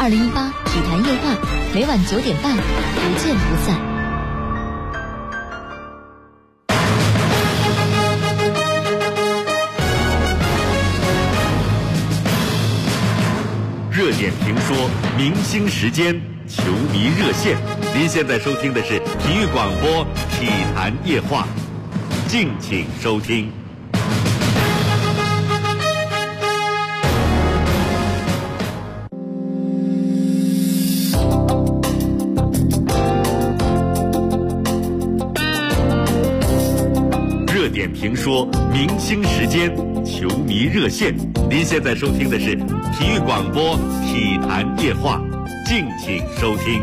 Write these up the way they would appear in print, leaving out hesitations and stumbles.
2018体坛夜话，每晚9点半，不见不散。 热点评说，明星时间，球迷热线。您现在收听的是体育广播体坛夜话，敬请收听。热点评说，明星时间，球迷热线。您现在收听的是体育广播体坛夜话，敬请收听。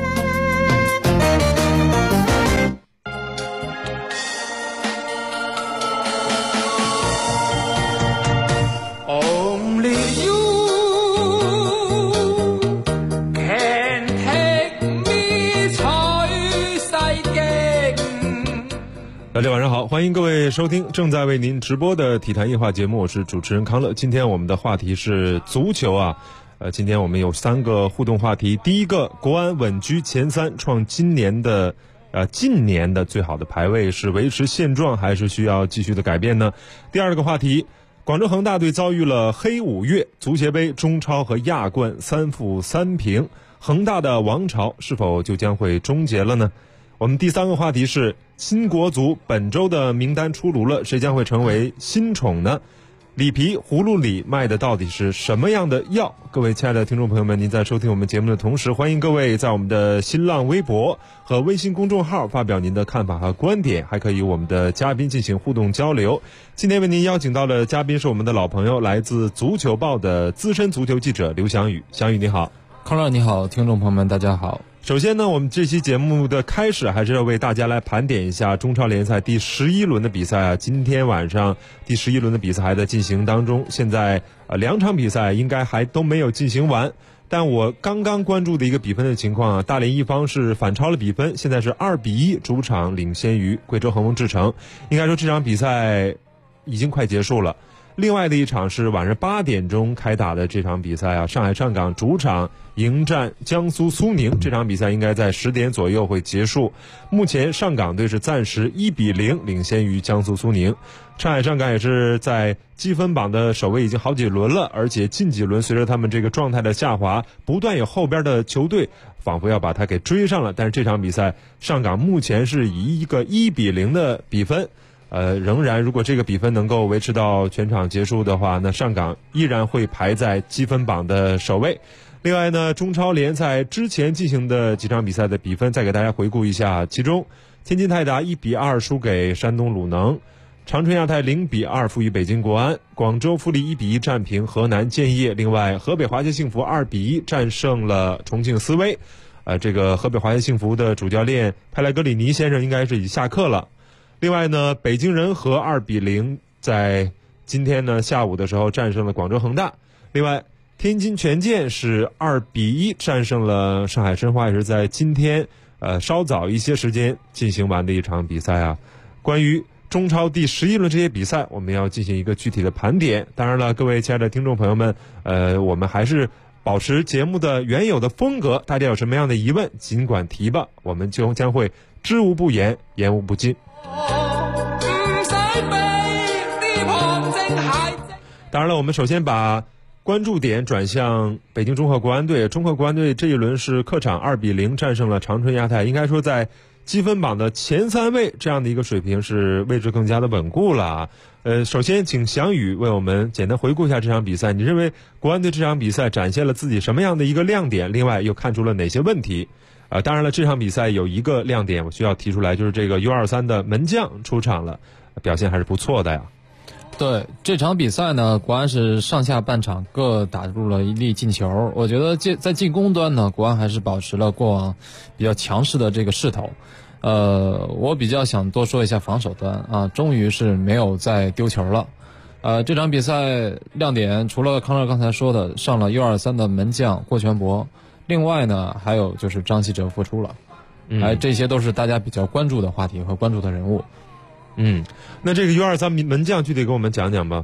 大家晚上好，欢迎各位收听正在为您直播的体坛夜话节目，我是主持人康乐。今天我们的话题是足球啊，今天我们有3个互动话题。第一个，国安稳居前3，创近年的最好的排位，是维持现状还是需要继续的改变呢？第二个话题，广州恒大队遭遇了黑5月，足协杯、中超和亚冠3负3平，恒大的王朝是否就将会终结了呢？我们第3个话题是新国足本周的名单出炉了，谁将会成为新宠呢？里皮葫芦里卖的到底是什么样的药？各位亲爱的听众朋友们，您在收听我们节目的同时，欢迎各位在我们的新浪微博和微信公众号发表您的看法和观点，还可以与我们的嘉宾进行互动交流。今天为您邀请到的嘉宾是我们的老朋友，来自足球报的资深足球记者刘翔宇。翔宇你好。 康乐你好，听众朋友们大家好。 首先呢，我们这期节目的开始还是要为大家来盘点一下中超联赛第11轮的比赛啊。今天晚上第11轮的比赛还在进行当中，现在2场比赛应该还都没有进行完。但我刚刚关注的一个比分的情况啊，大连一方是反超了比分，现在是2比1，主场领先于贵州恒丰智诚。应该说这场比赛已经快结束了。另外的一场是晚上8点钟开打的这场比赛啊，上海上港主场迎战江苏苏宁，这场比赛应该在10点左右会结束。目前上港队是暂时1比0领先于江苏苏宁。上海上港也是在积分榜的首位已经好几轮了，而且近几轮随着他们这个状态的下滑，不断有后边的球队仿佛要把它给追上了。但是这场比赛上港目前是以一个1比0的比分，仍然如果这个比分能够维持到全场结束的话，那上港依然会排在积分榜的首位。另外呢，中超联赛之前进行的几场比赛的比分再给大家回顾一下，其中天津泰达1比2输给山东鲁能，长春亚泰0比2负于北京国安，广州富力1比1战平河南建业，另外河北华夏幸福2比1战胜了重庆斯威。这个河北华夏幸福的主教练佩莱格里尼先生应该是已经下课了。另外呢，北京人和2比0在今天呢下午的时候战胜了广州恒大。另外天津权健是2比1战胜了上海申花，也是在今天稍早一些时间进行完的一场比赛啊。关于中超第11轮这些比赛，我们要进行一个具体的盘点。当然了，各位亲爱的听众朋友们，我们还是保持节目的原有的风格，大家有什么样的疑问尽管提吧，我们就将会知无不言，言无不尽。当然了，我们首先把关注点转向北京中赫国安队。中赫国安队这一轮是客场2比0战胜了长春亚泰，应该说在积分榜的前3位这样的一个水平是位置更加的稳固了。首先请翔宇为我们简单回顾一下这场比赛，你认为国安队这场比赛展现了自己什么样的一个亮点，另外又看出了哪些问题？当然了，这场比赛有一个亮点我需要提出来，就是这个 U23 的门将出场了，表现还是不错的呀。 对，这场比赛呢，国安是上下半场各打入了1粒进球。我觉得在进攻端呢，国安还是保持了过往比较强势的这个势头。我比较想多说一下防守端啊，终于是没有再丢球了。这场比赛亮点除了康乐刚才说的上了 U23 的门将郭全博，另外呢还有就是张稀哲复出了。这些都是大家比较关注的话题和关注的人物。 那这个 U23 门将具体给我们讲讲吧。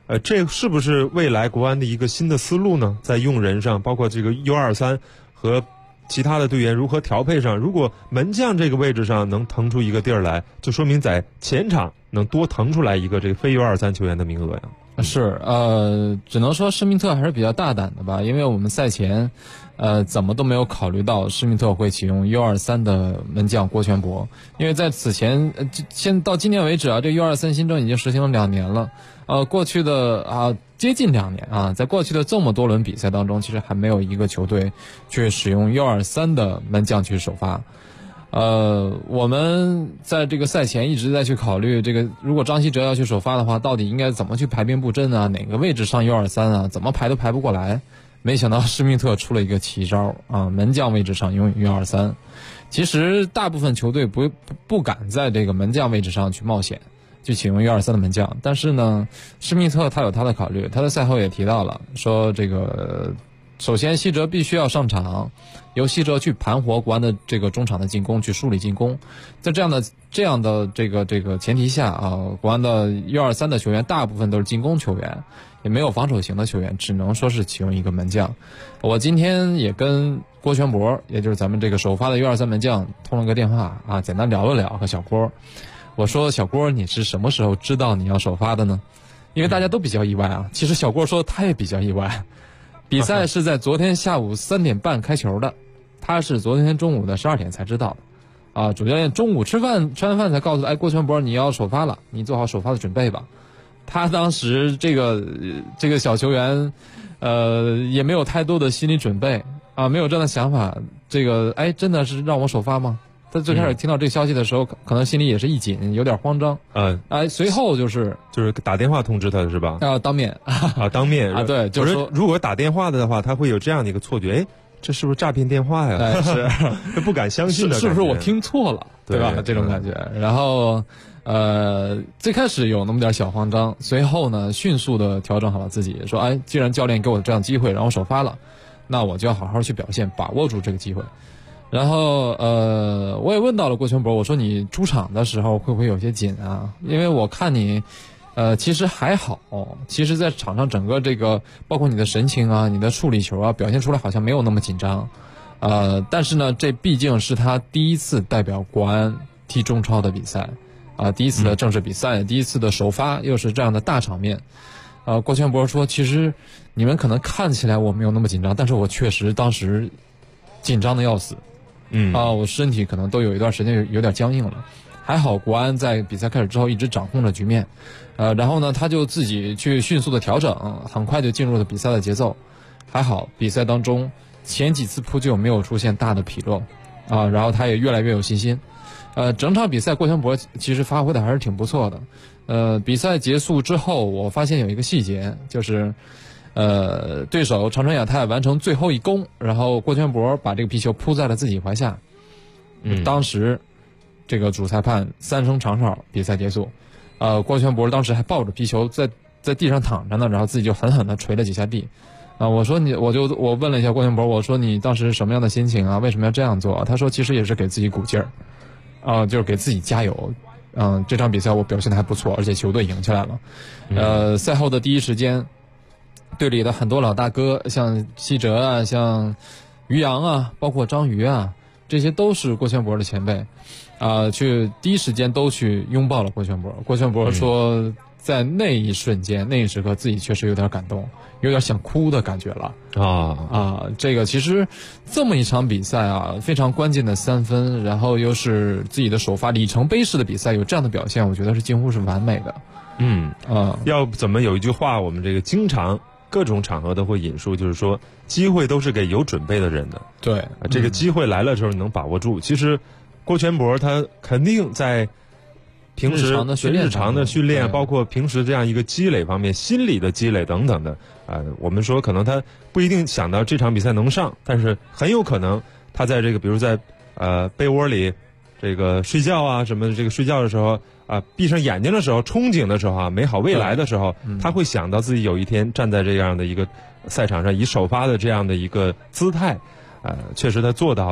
这是不是未来国安的一个新的思路呢？在用人上，包括这个 U23和其他的队员如何调配上，如果门将这个位置上能腾出一个地儿来，就说明在前场能多腾出来一个这个非 U23球员的名额呀。 是，只能说施密特还是比较大胆的吧，因为我们赛前，怎么都没有考虑到施密特会启用 U23的门将郭全博，因为在此前，现到今年为止啊，这 U23新政已经实行了2年了，过去的接近2年啊，在过去的这么多轮比赛当中，其实还没有一个球队去使用 U23的门将去首发。我们在这个赛前一直在去考虑这个，如果张稀哲要去首发的话，到底应该怎么去排兵布阵啊？哪个位置上 U23啊？怎么排都排不过来。没想到施密特出了一个奇招啊，门将位置上用 U23。其实大部分球队不敢在这个门将位置上去冒险，去启用 U23的门将。但是呢，施密特他有他的考虑，他在赛后也提到了，说这个首先希哲必须要上场，由希哲去盘活国安的这个中场的进攻，去梳理进攻。在这样的这个前提下啊，国安的 U23的球员大部分都是进攻球员，也没有防守型的球员，只能说是启用一个门将。我今天也跟郭全博，也就是咱们这个首发的 U23门将通了个电话啊，简单聊了聊和小郭。我说小郭，你是什么时候知道你要首发的呢？因为大家都比较意外啊。其实小郭说他也比较意外。比赛是在昨天下午3点半开球的，他是昨天中午的12点才知道的，主教练中午吃完饭才告诉他，郭全博你要首发了，你做好首发的准备吧。他当时这个小球员，也没有太多的心理准备啊，没有这样的想法，真的是让我首发吗？他最开始听到这个消息的时候，可能心里也是一紧，有点慌张。随后就是打电话通知他是吧？ 当面当面啊，对，就是说如果打电话的话，他会有这样的一个错觉，这是不是诈骗电话呀？ 是， 不敢相信的感觉， 是不是我听错了，对吧？这种感觉。然后最开始有那么点小慌张，随后呢，迅速的调整好了自己，说，既然教练给我这样机会，让我首发了，那我就要好好去表现，把握住这个机会。然后我也问到了郭全博，我说你出场的时候会不会有些紧啊？因为我看你其实还好，其实在场上整个这个包括你的神情啊，你的处理球啊，表现出来好像没有那么紧张。但是呢，这毕竟是他第一次代表国安踢中超的比赛第一次的正式比赛，第一次的首发，又是这样的大场面。郭全博说，其实你们可能看起来我没有那么紧张，但是我确实当时紧张的要死。我身体可能都有一段时间有点僵硬了，还好国安在比赛开始之后一直掌控着局面，然后呢他就自己去迅速的调整，很快就进入了比赛的节奏，还好比赛当中前几次扑救没有出现大的纰漏，然后他也越来越有信心，整场比赛郭全博其实发挥的还是挺不错的，比赛结束之后我发现有一个细节，就是对手长春亚泰完成最后一攻，然后郭全博把这个皮球扑在了自己怀下。当时这个主裁判3声长哨，比赛结束。郭全博当时还抱着皮球在地上躺着呢，然后自己就狠狠地捶了几下地。我问了一下郭全博，我说你当时什么样的心情啊？为什么要这样做？他说其实也是给自己鼓劲儿，就是给自己加油。这场比赛我表现得还不错，而且球队赢下来了。赛后的第一时间，队里的很多老大哥，像希哲啊，像于洋啊，包括张瑜啊，这些都是郭全博的前辈，去第一时间都去拥抱了郭全博。郭全博说，在那一瞬间、那一时刻，自己确实有点感动，有点想哭的感觉了。这个其实这么一场比赛非常关键的3分，然后又是自己的首发里程碑式的比赛，有这样的表现，我觉得是几乎是完美的。 要怎么有一句话，我们这个经常各种场合都会引述，就是说机会都是给有准备的人的。 对， 这个机会来了之后你能把握住。其实郭全博他肯定在平时日常的训练，包括平时这样一个积累方面，心理的积累等等的我们说可能他不一定想到这场比赛能上，但是很有可能他在这个比如在被窝里这个睡觉啊什么的，这个睡觉的时候闭上眼睛的时候，憧憬的时候美好未来的时候，他会想到自己有一天站在这样的一个赛场上，以首发的这样的一个姿态，确实他做到了，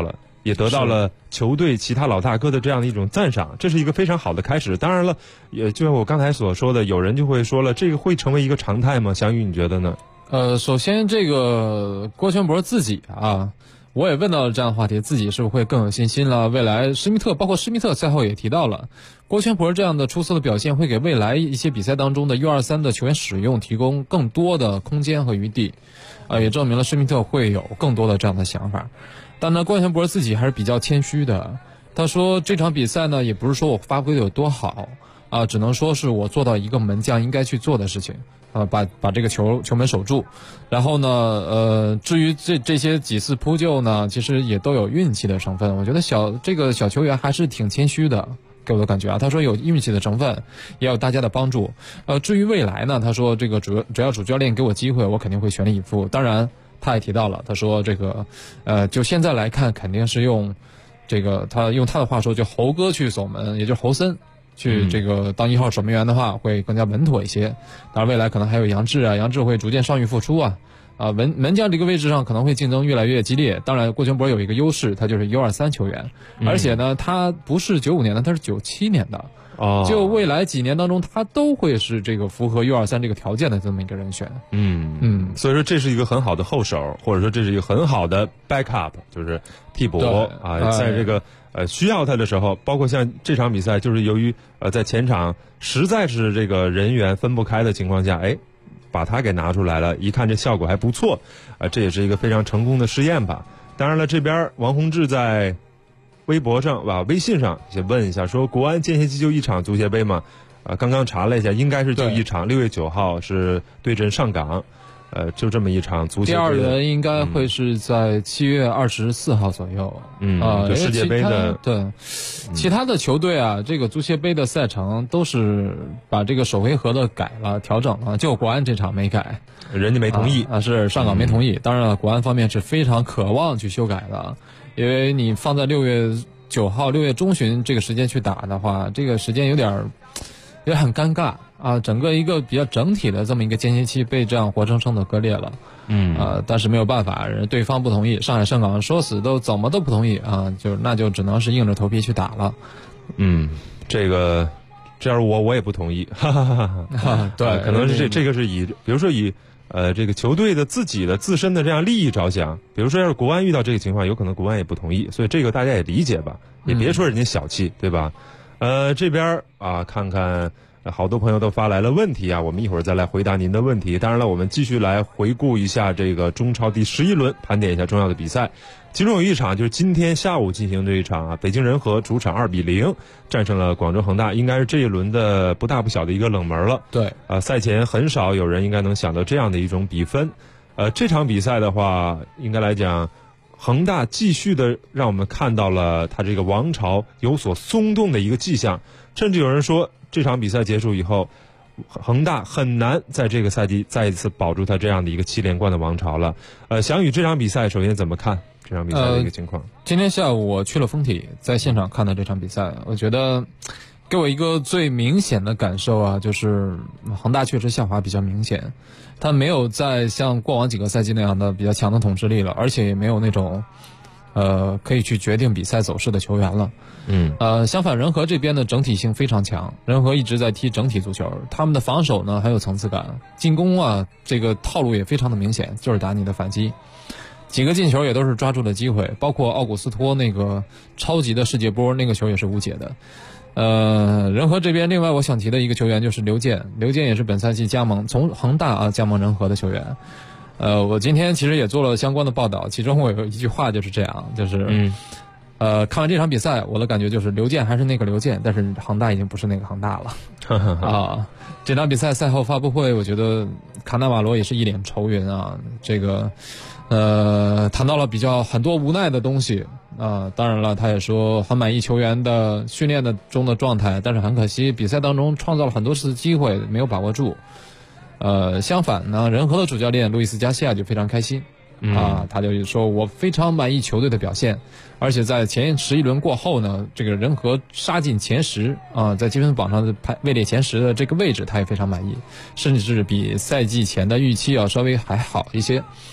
也得到了球队其他老大哥的这样的一种赞赏，这是一个非常好的开始。当然了，也就像我刚才所说的，有人就会说了，这个会成为一个常态吗？翔宇，你觉得呢？ 首先这个郭全博自己啊，我也问到了这样的话题，自己是不是会更有信心了？未来包括施密特赛后也提到了，郭全博这样的出色的表现会给未来一些比赛当中的 U23 的球员使用提供更多的空间和余地，也证明了施密特会有更多的这样的想法。但呢，郭全博自己还是比较谦虚的，他说这场比赛呢，也不是说我发挥的有多好只能说是我做到一个门将应该去做的事情。把这个球门守住，然后呢，至于这些几次扑救呢，其实也都有运气的成分。我觉得这个小球员还是挺谦虚的，给我的感觉啊。他说有运气的成分，也有大家的帮助。至于未来呢，他说这个只要主教练给我机会，我肯定会全力以赴。当然，他也提到了，他说这个就现在来看，肯定是用他用他的话说，就猴哥去守门，也就是侯森。去这个当1号守门员的话，会更加稳妥一些。当然，未来可能还有杨志杨志会逐渐伤愈复出门将这个位置上可能会竞争越来越激烈。当然，郭全博有一个优势，他就是 U23 球员，而且呢，他不是95年的，他是97年的。就未来几年当中，他都会是这个符合 U23 这个条件的这么一个人选。 所以说这是一个很好的后手，或者说这是一个很好的 backup， 就是替补在这个需要他的时候，包括像这场比赛，就是由于在前场实在是这个人员分不开的情况下，把他给拿出来了，一看这效果还不错，这也是一个非常成功的试验吧。当然了，这边王洪志在微博上微信上先问一下，说国安间歇期就一场足协杯吗？刚刚查了一下，应该是就一场，6月9号是对阵上港。就这么一场足协杯。 第二轮应该会是在7月24号左右。 就世界杯的其他的球队这个足协杯的赛程都是把这个首回合的改了、调整了，就国安这场没改， 人家没同意是上港没同意。当然了，国安方面是非常渴望去修改的，因为你放在6月9号、6月中旬这个时间去打的话，这个时间有点很尴尬。整个一个比较整体的这么一个间歇期被这样活生生的割裂了。但是没有办法，对方不同意，上海上港说死都怎么都不同意那就只能是硬着头皮去打了。 这要是我也不同意。对，可能是这个是比如说以这个球队的自己的自身的这样利益着想，比如说要是国安遇到这个情况，有可能国安也不同意，所以这个大家也理解吧，也别说人家小气，对吧？这边看看。好多朋友都发来了问题我们一会儿再来回答您的问题。当然了，我们继续来回顾一下这个中超第11轮，盘点一下重要的比赛。其中有一场就是今天下午进行这一场北京人和主场2-0战胜了广州恒大，应该是这一轮的不大不小的一个冷门了。 对， 赛前很少有人应该能想到这样的一种比分。这场比赛的话，应该来讲，恒大继续的让我们看到了他这个王朝有所松动的一个迹象，甚至有人说这场比赛结束以后，恒大很难在这个赛季再一次保住他这样的一个7连冠的王朝了。翔宇，这场比赛首先怎么看这场比赛的一个情况？ 今天下午我去了丰体，在现场看的这场比赛，我觉得给我一个最明显的感受就是恒大确实下滑比较明显，他没有再像过往几个赛季那样的比较强的统治力了，而且也没有那种可以去决定比赛走势的球员了。相反，人和这边的整体性非常强，人和一直在踢整体足球，他们的防守呢很有层次感，进攻这个套路也非常的明显，就是打你的反击。几个进球也都是抓住了机会，包括奥古斯托那个超级的世界波，那个球也是无解的。人和这边另外我想提的一个球员就是刘健也是本赛季从恒大加盟人和的球员。我今天其实也做了相关的报道，其中我有一句话就是这样，就是看完这场比赛，我的感觉就是刘健还是那个刘健，但是恒大已经不是那个恒大了。这场比赛赛后发布会，我觉得卡纳瓦罗也是一脸愁云这个谈到了很多无奈的东西当然了，他也说很满意球员的训练中的状态，但是很可惜比赛当中创造了很多次机会没有把握住。相反呢，人和的主教练路易斯加西亚就非常开心他就说我非常满意球队的表现，而且在前11轮过后呢，这个人和杀进前10在积分榜上的位列前10的这个位置他也非常满意，甚至比赛季前的预期稍微还好一些。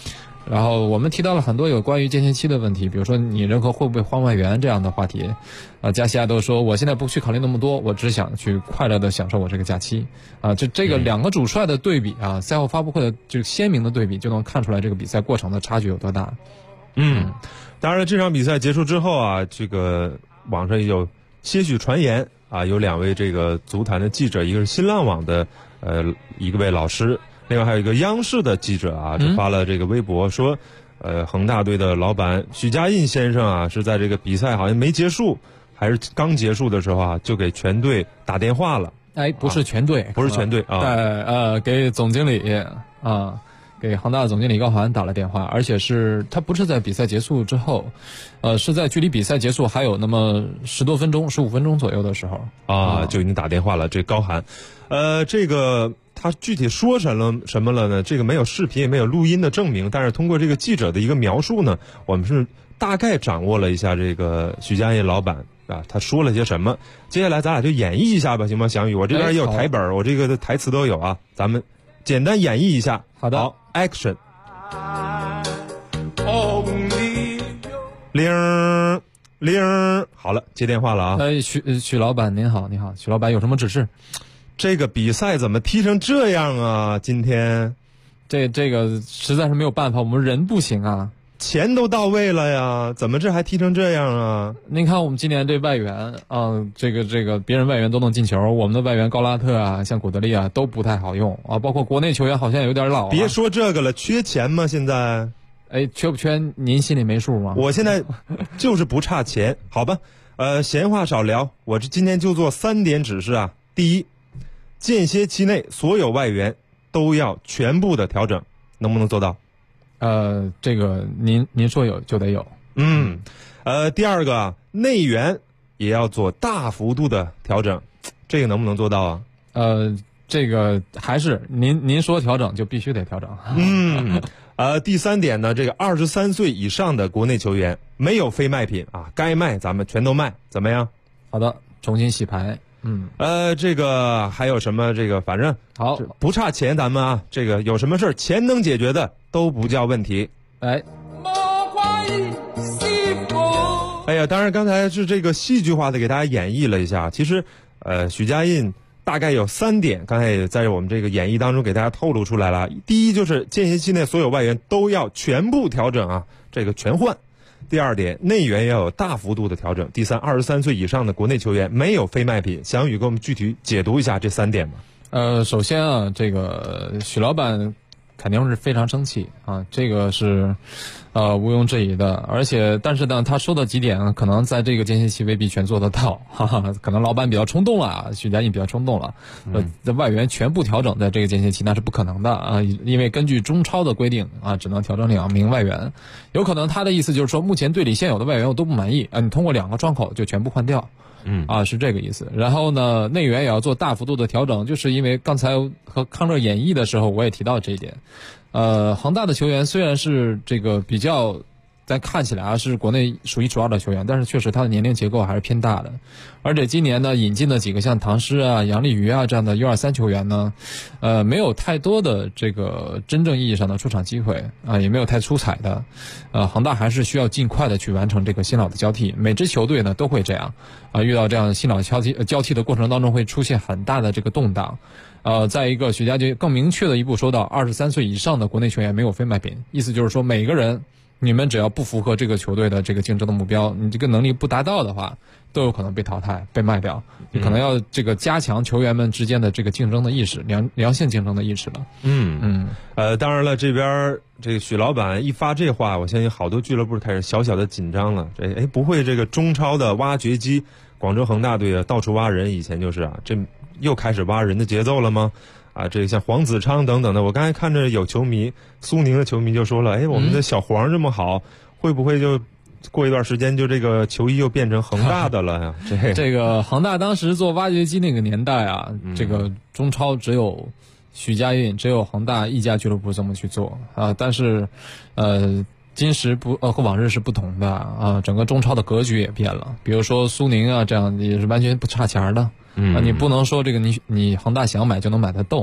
然后我们提到了很多有关于间歇期的问题，比如说你人和会不会换外援这样的话题。加西亚都说我现在不去考虑那么多，我只想去快乐的享受我这个假期。这个两个主帅的对比啊，赛后发布会的这个鲜明的对比，就能看出来这个比赛过程的差距有多大。 当然了，这场比赛结束之后啊，这个网上也有些许传言啊，有2位这个足坛的记者，一个是新浪网的一位老师，另外还有一个央视的记者啊，就发了这个微博说，恒大队的老板许家印先生啊，是在这个比赛好像没结束还是刚结束的时候啊，就给全队打电话了。 不是全队， 不是全队啊， 给总经理啊。给恒大的总经理高寒打了电话，而且是他不是在比赛结束之后，是在距离比赛结束还有那么10多分钟、15分钟左右的时候就已经打电话了。这高寒，这个他具体说什么了呢？这个没有视频也没有录音的证明，但是通过这个记者的一个描述呢，我们是大概掌握了一下这个许家印老板啊，他说了些什么。接下来咱俩就演绎一下吧，行吗？翔宇，我这边也有台本，我这个的台词都有啊，咱们简单演绎一下。 好的。 好 ，Action。铃铃，好了，接电话了啊。 许老板您好，许老板有什么指示？ 这个比赛怎么踢成这样啊？今天， 这个实在是没有办法，我们人不行啊。 钱都到位了呀，怎么这还踢成这样啊？ 您看我们今年这外援啊，这个别人外援都能进球，我们的外援高拉特啊，像古德利啊都不太好用啊，包括国内球员好像有点老。 别说这个了，缺钱吗？现在？ 缺不缺您心里没数吗？ 我现在就是不差钱，好吧？闲话少聊，我这今天就做3点指示啊。第一，间歇期内所有外援都要全部的调整，能不能做到？ 这个您说有就得有。 第二个，内援也要做大幅度的调整，这个能不能做到啊？ 这个还是您说调整就必须得调整。 第3点呢，这个23岁以上的国内球员没有非卖品啊，该卖咱们全都卖，怎么样？ 好的，重新洗牌。 这个还有什么？这个反正好， 不差钱，咱们啊，这个有什么事钱能解决的都不叫问题。哎呀，当然刚才是这个戏剧化的给大家演绎了一下。其实，许家印大概有3点，刚才也在我们这个演绎当中给大家透露出来了。第一，就是间歇期内所有外援都要全部调整啊，这个全换。第2点，内援要有大幅度的调整。第3，23岁以上的国内球员没有非卖品。翔宇给我们具体解读一下这3点吧。 首先啊，这个许老板肯定是非常生气啊，这个是毋庸置疑的。但是呢，他说的几点可能在这个间歇期未必全做得到，可能老板比较冲动了，许家印比较冲动了。外援全部调整在这个间歇期那是不可能的啊，因为根据中超的规定啊，只能调整2名外援。有可能他的意思就是说，目前队里现有的外援我都不满意啊，你通过2个窗口就全部换掉。是这个意思。然后呢，内援也要做大幅度的调整，就是因为刚才和康乐演绎的时候我也提到这一点。恒大的球员虽然是这个比较咱看起来啊是国内数1数2的球员，但是确实他的年龄结构还是偏大的。而且今年呢引进的几个像唐诗啊、杨立瑜啊这样的U23球员呢，没有太多的这个真正意义上的出场机会啊，也没有太出彩的。恒大还是需要尽快的去完成这个新老的交替。每支球队呢都会这样啊，遇到这样新老交替的过程当中会出现很大的这个动荡。再一个，许家就更明确的一步说到，23岁以上的国内球员没有非卖品，意思就是说每个人。你们只要不符合这个球队的这个竞争的目标，你这个能力不达到的话，都有可能被淘汰、被卖掉。你可能要这个加强球员们之间的这个竞争的意识，良性竞争的意识了。 当然了，这边这个许老板一发这话，我相信好多俱乐部开始小小的紧张了。不会这个中超的挖掘机，广州恒大队啊，到处挖人，以前就是啊，这又开始挖人的节奏了吗？这个像黄子昌等等的，我刚才看着有球迷，苏宁的球迷就说了，我们的小黄这么好，会不会就过一段时间就这个球衣又变成恒大的了呀？ 这个恒大当时做挖掘机那个年代啊，这个中超只有许家印，只有恒大一家俱乐部这么去做啊，但是今时和往日是不同的啊，整个中超的格局也变了。比如说苏宁啊，这样也是完全不差钱的。你不能说这个你恒大想买就能买得动，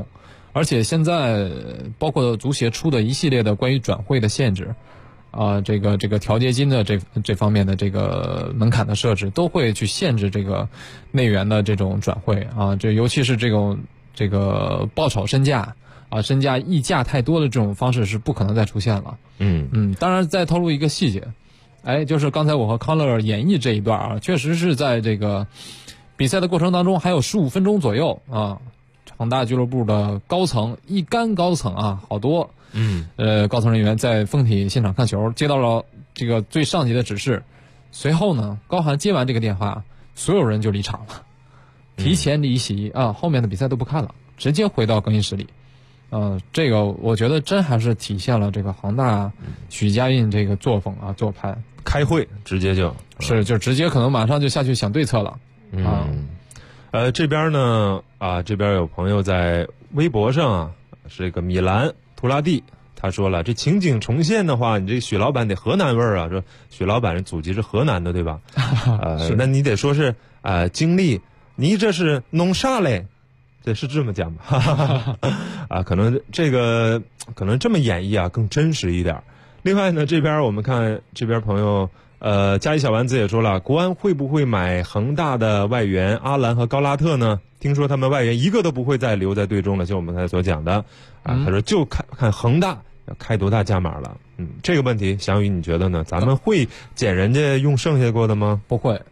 而且现在包括足协出的一系列的关于转会的限制，这个调节金的这方面的这个门槛的设置，都会去限制这个内援的这种转会啊，这尤其是这个爆炒身价啊，身价溢价太多的这种方式是不可能再出现了。当然再透露一个细节，就是刚才我和康乐演绎这一段啊，确实是在这个比赛的过程当中还有15分钟左右啊，恒大俱乐部的高层一干高层啊，好多高层人员在丰体现场看球，接到了这个最上级的指示，随后呢，高寒接完这个电话，所有人就离场了，提前离席啊，后面的比赛都不看了，直接回到更衣室里。这个我觉得真还是体现了这个恒大许家印这个作风啊，做派开会直接就直接可能马上就下去想对策了这边呢这边有朋友在微博上啊，是这个米兰图拉蒂，他说了，这情景重现的话，你这许老板得河南味儿啊，说许老板祖籍是河南的对吧？那你得说是经历，你这是弄啥嘞？对，是这么讲吧？可能这么演绎啊更真实一点。另外呢，这边我们看这边朋友嘉义小丸子也说了，国安会不会买恒大的外援阿兰和高拉特呢？听说他们外援一个都不会再留在队中了，就我们刚才所讲的他说就看恒大要开多大价码了。这个问题翔宇你觉得呢？咱们会捡人家用剩下过的吗？ 不会。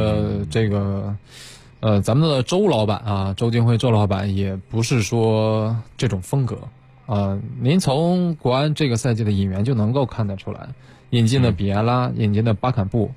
咱们的周老板啊，周金辉周老板也不是说这种风格您从国安这个赛季的引援就能够看得出来，引进的比埃拉，引进的巴坎布，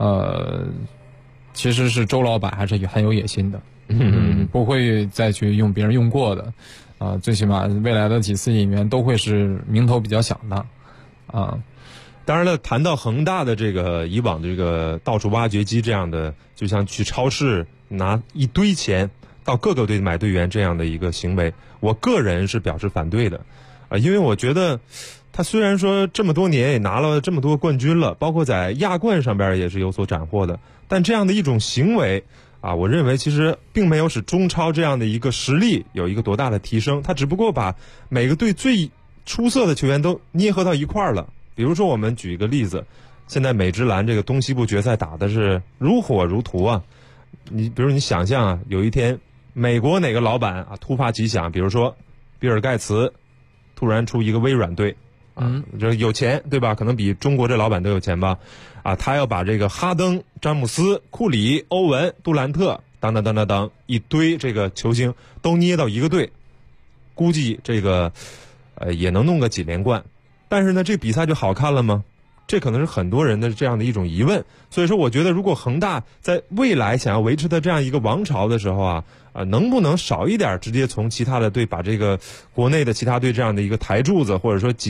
其实是周老板还是很有野心的，不会再去用别人用过的最起码未来的几次引援都会是名头比较响的当然了，谈到恒大的这个以往的这个到处挖掘机这样的，就像去超市拿一堆钱到各个队买队员这样的一个行为，我个人是表示反对的因为我觉得他虽然说这么多年也拿了这么多冠军了，包括在亚冠上边也是有所斩获的，但这样的一种行为我认为其实并没有使中超这样的一个实力有一个多大的提升，他只不过把每个队最出色的球员都捏合到一块儿了。比如说我们举一个例子，现在美职篮这个东西部决赛打的是如火如荼啊，比如你想象有一天美国哪个老板突发奇想，比如说比尔盖茨突然出一个微软队这有钱对吧？可能比中国这老板都有钱吧他要把这个哈登、詹姆斯、库里、欧文、杜兰特等一堆这个球星都捏到一个队，估计这个也能弄个几连冠。但是呢，这比赛就好看了吗？这可能是很多人的这样的一种疑问。所以说我觉得如果恒大在未来想要维持的这样一个王朝的时候能不能少一点直接从其他的队把这个国内的其他队这样的一个台柱子，或者说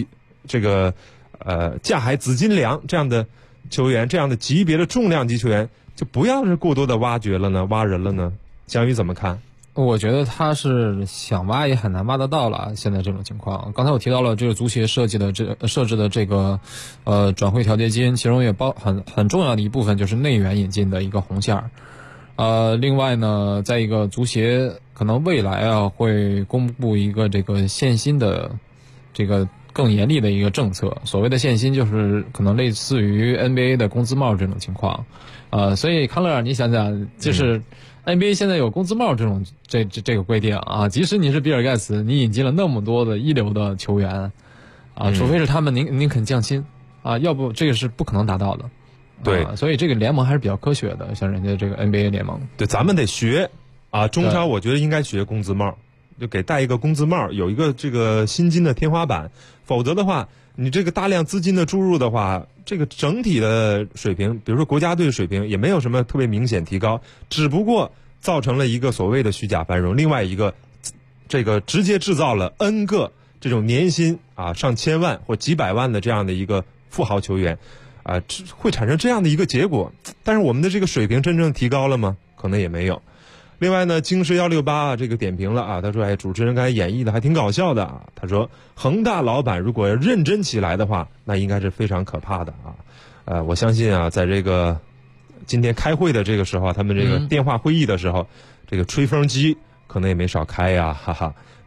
架海紫金梁这样的球员，这样的级别的重量级球员，就不要是过多的挖掘了呢，挖人了呢？翔宇怎么看？ 我觉得他是想挖也很难挖得到了。现在这种情况，刚才我提到了这个足协设置的这个转会调节金，其中也很重要的一部分就是内援引进的一个红线另外呢，在一个足协可能未来会公布一个这个限薪的这个更严厉的一个政策。所谓的限薪就是可能类似于 NBA 的工资帽这种情况所以康乐尔你想想，就是NBA 现在有工资帽这种这个规定即使你是比尔盖茨，你引进了那么多的一流的球员除非是他们宁肯降薪要不这个是不可能达到的。 对所以这个联盟还是比较科学的，像人家这个 NBA 联盟。 对，咱们得学中超我觉得应该学工资帽，就给戴一个工资帽，有一个这个薪金的天花板，否则的话你这个大量资金的注入的话，这个整体的水平，比如说国家队水平也没有什么特别明显提高，只不过造成了一个所谓的虚假繁荣，另外一个这个直接制造了 N 个这种年薪上千万或几百万的这样的一个富豪球员会产生这样的一个结果。但是我们的这个水平真正提高了吗？可能也没有。另外呢，京师168这个点评了他说主持人刚才演绎的还挺搞笑的他说恒大老板如果要认真起来的话，那应该是非常可怕的我相信在这个今天开会的这个时候他们这个电话会议的时候这个吹风机可能也没少开哈哈。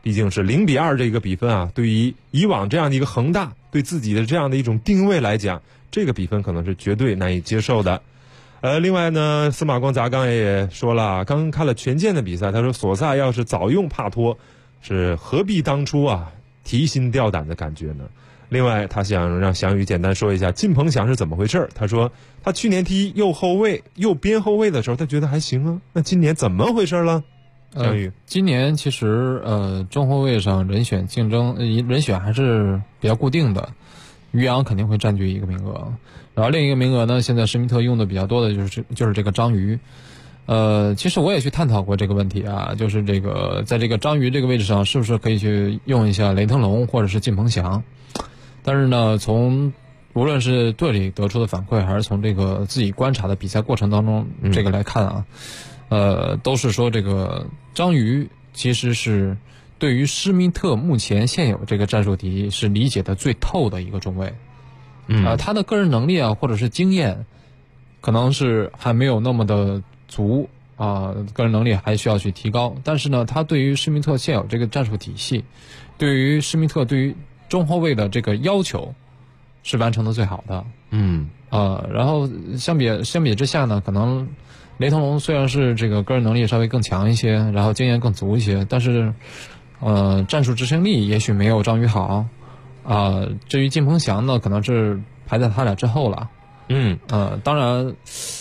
毕竟是0-2这个比分啊，对于以往这样的一个恒大对自己的这样的一种定位来讲，这个比分可能是绝对难以接受的。另外呢，司马光砸刚也说了，刚看了权健的比赛，他说索萨要是早用帕托，是何必当初啊提心吊胆的感觉呢？另外，他想让翔宇简单说一下靳鹏翔是怎么回事。他说他去年踢右边后卫的时候，他觉得还行啊，那今年怎么回事了？翔宇， 今年其实中后卫上人选竞争人选还是比较固定的，于洋肯定会占据一个名额，然后另一个名额呢，现在施密特用的比较多的就是这个章鱼。其实我也去探讨过这个问题啊，就是这个在这个章鱼这个位置上，是不是可以去用一下雷腾龙或者是靳鹏翔？但是呢，从无论是队里得出的反馈，还是从这个自己观察的比赛过程当中这个来看啊，都是说这个章鱼其实是对于施密特目前现有这个战术体系是理解的最透的一个中卫。他的个人能力啊，或者是经验，可能是还没有那么的足啊，个人能力还需要去提高。但是呢，他对于施密特现有这个战术体系，对于施密特对于中后卫的这个要求，是完成的最好的。然后相比之下呢，可能雷腾龙虽然是这个个人能力稍微更强一些，然后经验更足一些，但是战术执行力也许没有章鱼好。至于靳鹏翔呢，可能是排在他俩之后了。当然，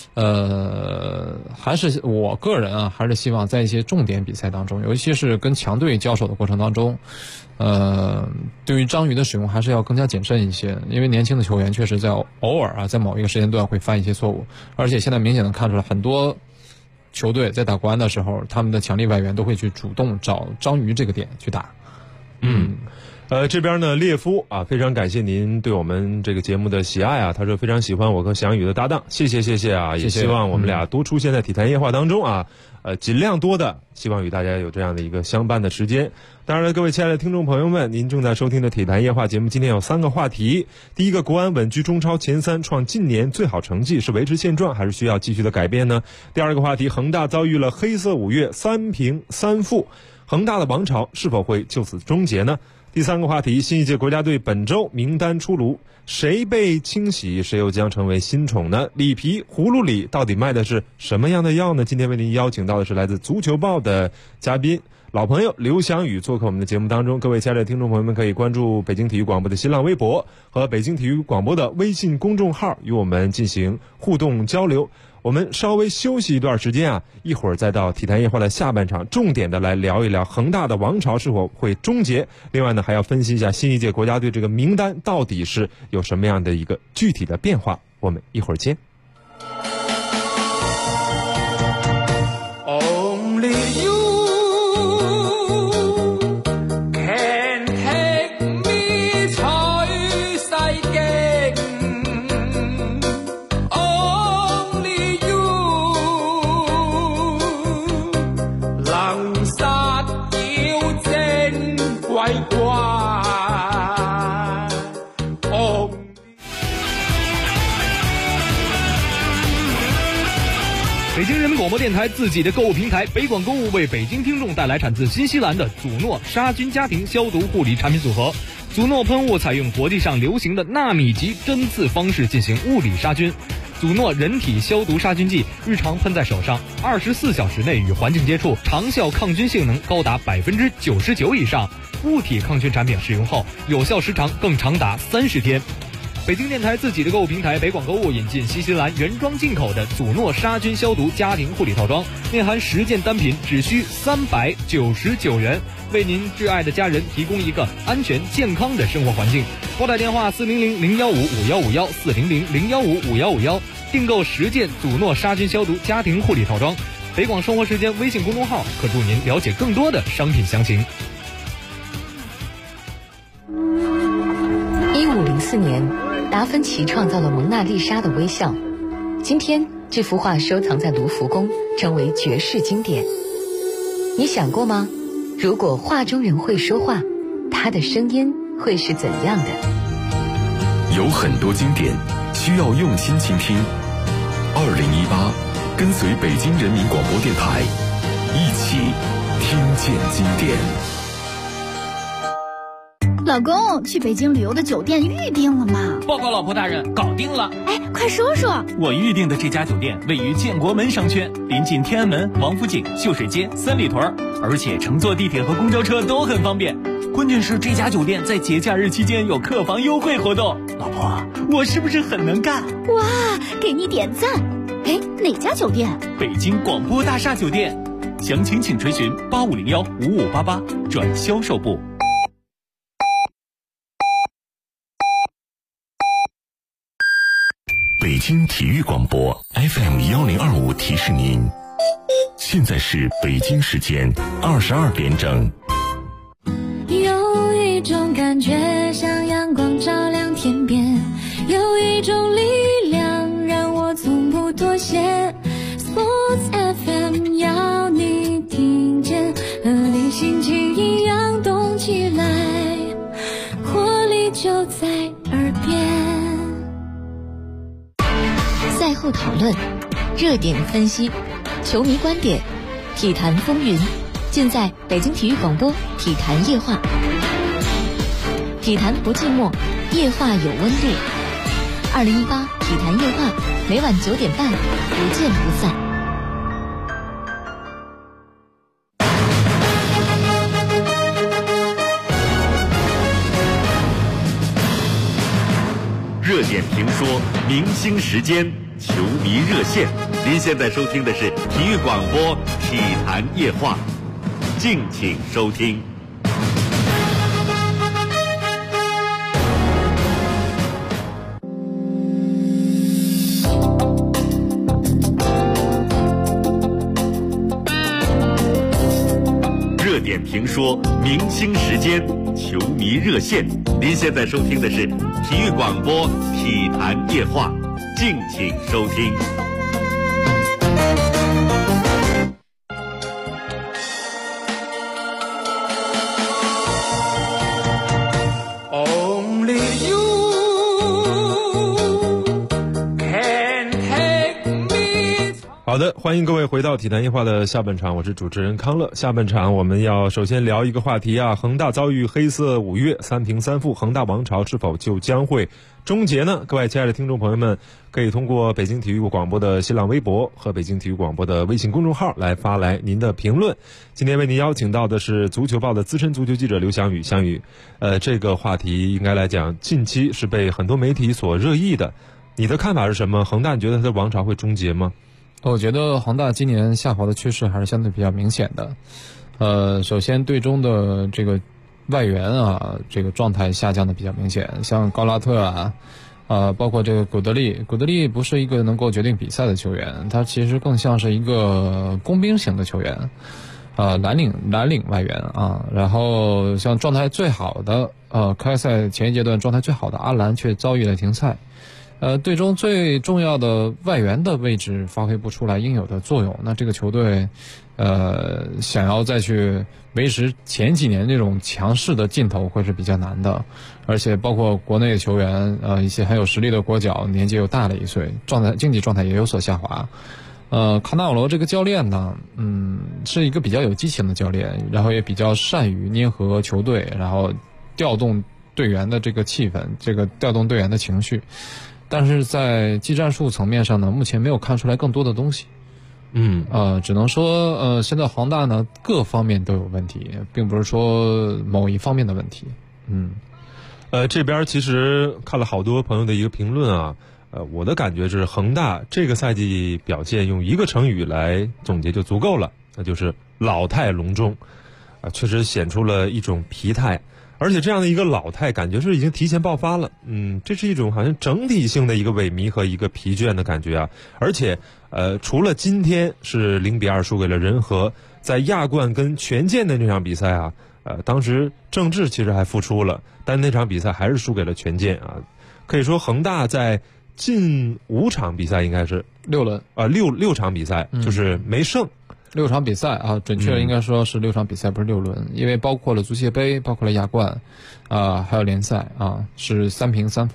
还是我个人啊，还是希望在一些重点比赛当中，尤其是跟强队交手的过程当中，对于章鱼的使用还是要更加谨慎一些，因为年轻的球员确实在偶尔啊，在某一个时间段会犯一些错误，而且现在明显的看出来，很多球队在打国安的时候，他们的强力外援都会去主动找章鱼这个点去打。 这边呢，列夫啊，非常感谢您对我们这个节目的喜爱啊。他说非常喜欢我和翔宇的搭档，谢谢啊，也希望我们俩多出现在体坛夜话当中啊，尽量多的希望与大家有这样的一个相伴的时间。当然了，各位亲爱的听众朋友们，您正在收听的体坛夜话节目，今天有3个话题。第一个，国安稳居中超前3，创近年最好成绩，是维持现状还是需要继续的改变呢？第二个话题，恒大遭遇了黑色5月，3平3负，恒大的王朝是否会就此终结呢？第3个话题，新一届国家队本周名单出炉，谁被清洗，谁又将成为新宠呢？里皮葫芦里到底卖的是什么样的药呢？今天为您邀请到的是来自足球报的嘉宾，老朋友刘翔宇做客我们的节目当中。各位亲爱的听众朋友们，可以关注北京体育广播的新浪微博和北京体育广播的微信公众号，与我们进行互动交流。我们稍微休息一段时间啊，一会儿再到体坛夜话的下半场，重点的来聊一聊恒大的王朝是否会终结。另外呢，还要分析一下新一届国家队这个名单到底是有什么样的一个具体的变化。我们一会儿见。 北京人民广播电台自己的购物平台北广购物为北京听众带来产自新西兰的祖诺杀菌家庭消毒护理产品组合。祖诺喷雾采用国际上流行的纳米级针刺方式进行物理杀菌。祖诺人体消毒杀菌剂日常喷在手上，24小时内与环境接触，长效抗菌性能高达99%以上。物体抗菌产品使用后，有效时长更长达30天。北京电台自己的购物平台北广购物引进新西兰原装进口的祖诺杀菌消毒家庭护理套装，内含10件单品，只需399元，为您挚爱的家人提供一个安全健康的生活环境。拨打电话400-015-5151 400-015-5151，订购10件祖诺杀菌消毒家庭护理套装。北广生活时间微信公众号可助您了解更多的商品详情。 1504年，达芬奇创造了蒙娜丽莎的微笑。今天，这幅画收藏在卢浮宫，成为绝世经典。你想过吗？如果画中人会说话，他的声音会是怎样的？ 有很多经典需要用心倾听。2018，跟随北京人民广播电台，一起听见经典。 老公，去北京旅游的酒店预定了吗？ 报告老婆大人，搞定了。 哎，快说说。 我预定的这家酒店位于建国门商圈，临近天安门、王府井、秀水街、三里屯，而且乘坐地铁和公交车都很方便。关键是这家酒店在节假日期间有客房优惠活动。老婆，我是不是很能干？ 哇，给你点赞。哎，哪家酒店？ 北京广播大厦酒店。详情请垂询8501-5588转销售部。 北京体育广播 FM1025提示您，现在是北京时间22点整。 有一种感觉像阳光照亮天边，有一种力量让我从不妥协。Sports FM 要你听见，和你心情一样动起来，活力就在耳边。 赛后讨论，热点分析，球迷观点，体坛风云，尽在北京体育广播体坛夜话。体坛不寂寞，夜话有温度。2018体坛夜话，每晚9点半，不见不散。 热点评说，明星时间，球迷热线。您现在收听的是体育广播体坛夜话，敬请收听。热点评说，明星时间，球迷热线。您现在收听的是体育广播体坛夜话，敬请收听。 好的，欢迎各位回到体坛夜话的下半场，我是主持人康乐。下半场我们要首先聊一个话题啊，恒大遭遇黑色5月，3平3负，恒大王朝是否就将会终结呢？各位亲爱的听众朋友们，可以通过北京体育广播的新浪微博和北京体育广播的微信公众号来发来您的评论。今天为您邀请到的是足球报的资深足球记者刘翔宇。翔宇，这个话题应该来讲近期是被很多媒体所热议的，你的看法是什么？恒大你觉得他的王朝会终结吗？ 我觉得恒大今年下滑的趋势还是相对比较明显的。首先队中的这个外援啊，这个状态下降的比较明显，像高拉特啊，包括这个古德利不是一个能够决定比赛的球员，他其实更像是一个工兵型的球员，蓝领外援啊。然后像状态最好的开赛前一阶段状态最好的阿兰却遭遇了停赛。队中最重要的外援的位置发挥不出来应有的作用，那这个球队想要再去维持前几年那种强势的劲头会是比较难的。而且包括国内的球员一些很有实力的国脚年纪又大了1岁，竞技状态也有所下滑。卡纳瓦罗这个教练呢，是一个比较有激情的教练，然后也比较善于捏合球队，然后调动队员的这个气氛，这个调动队员的情绪。但是在技战术层面上呢，目前没有看出来更多的东西。只能说现在恒大呢各方面都有问题，并不是说某一方面的问题。 这边其实看了好多朋友的一个评论啊，我的感觉是恒大这个赛季表现用一个成语来总结就足够了，那就是老态龙钟，确实显出了一种疲态。而且这样的一个老态感觉是已经提前爆发了，这是一种好像整体性的一个萎靡和一个疲倦的感觉啊。而且除了今天是0比2输给了人和，在亚冠跟权健的那场比赛啊，当时郑智其实还复出了，但那场比赛还是输给了权健啊。可以说恒大在近5场比赛应该是 6轮 6场比赛就是没胜。 6场比赛啊，准确应该说是6场比赛，不是6轮，因为包括了足协杯，包括了亚冠，还有联赛啊，是3平3负。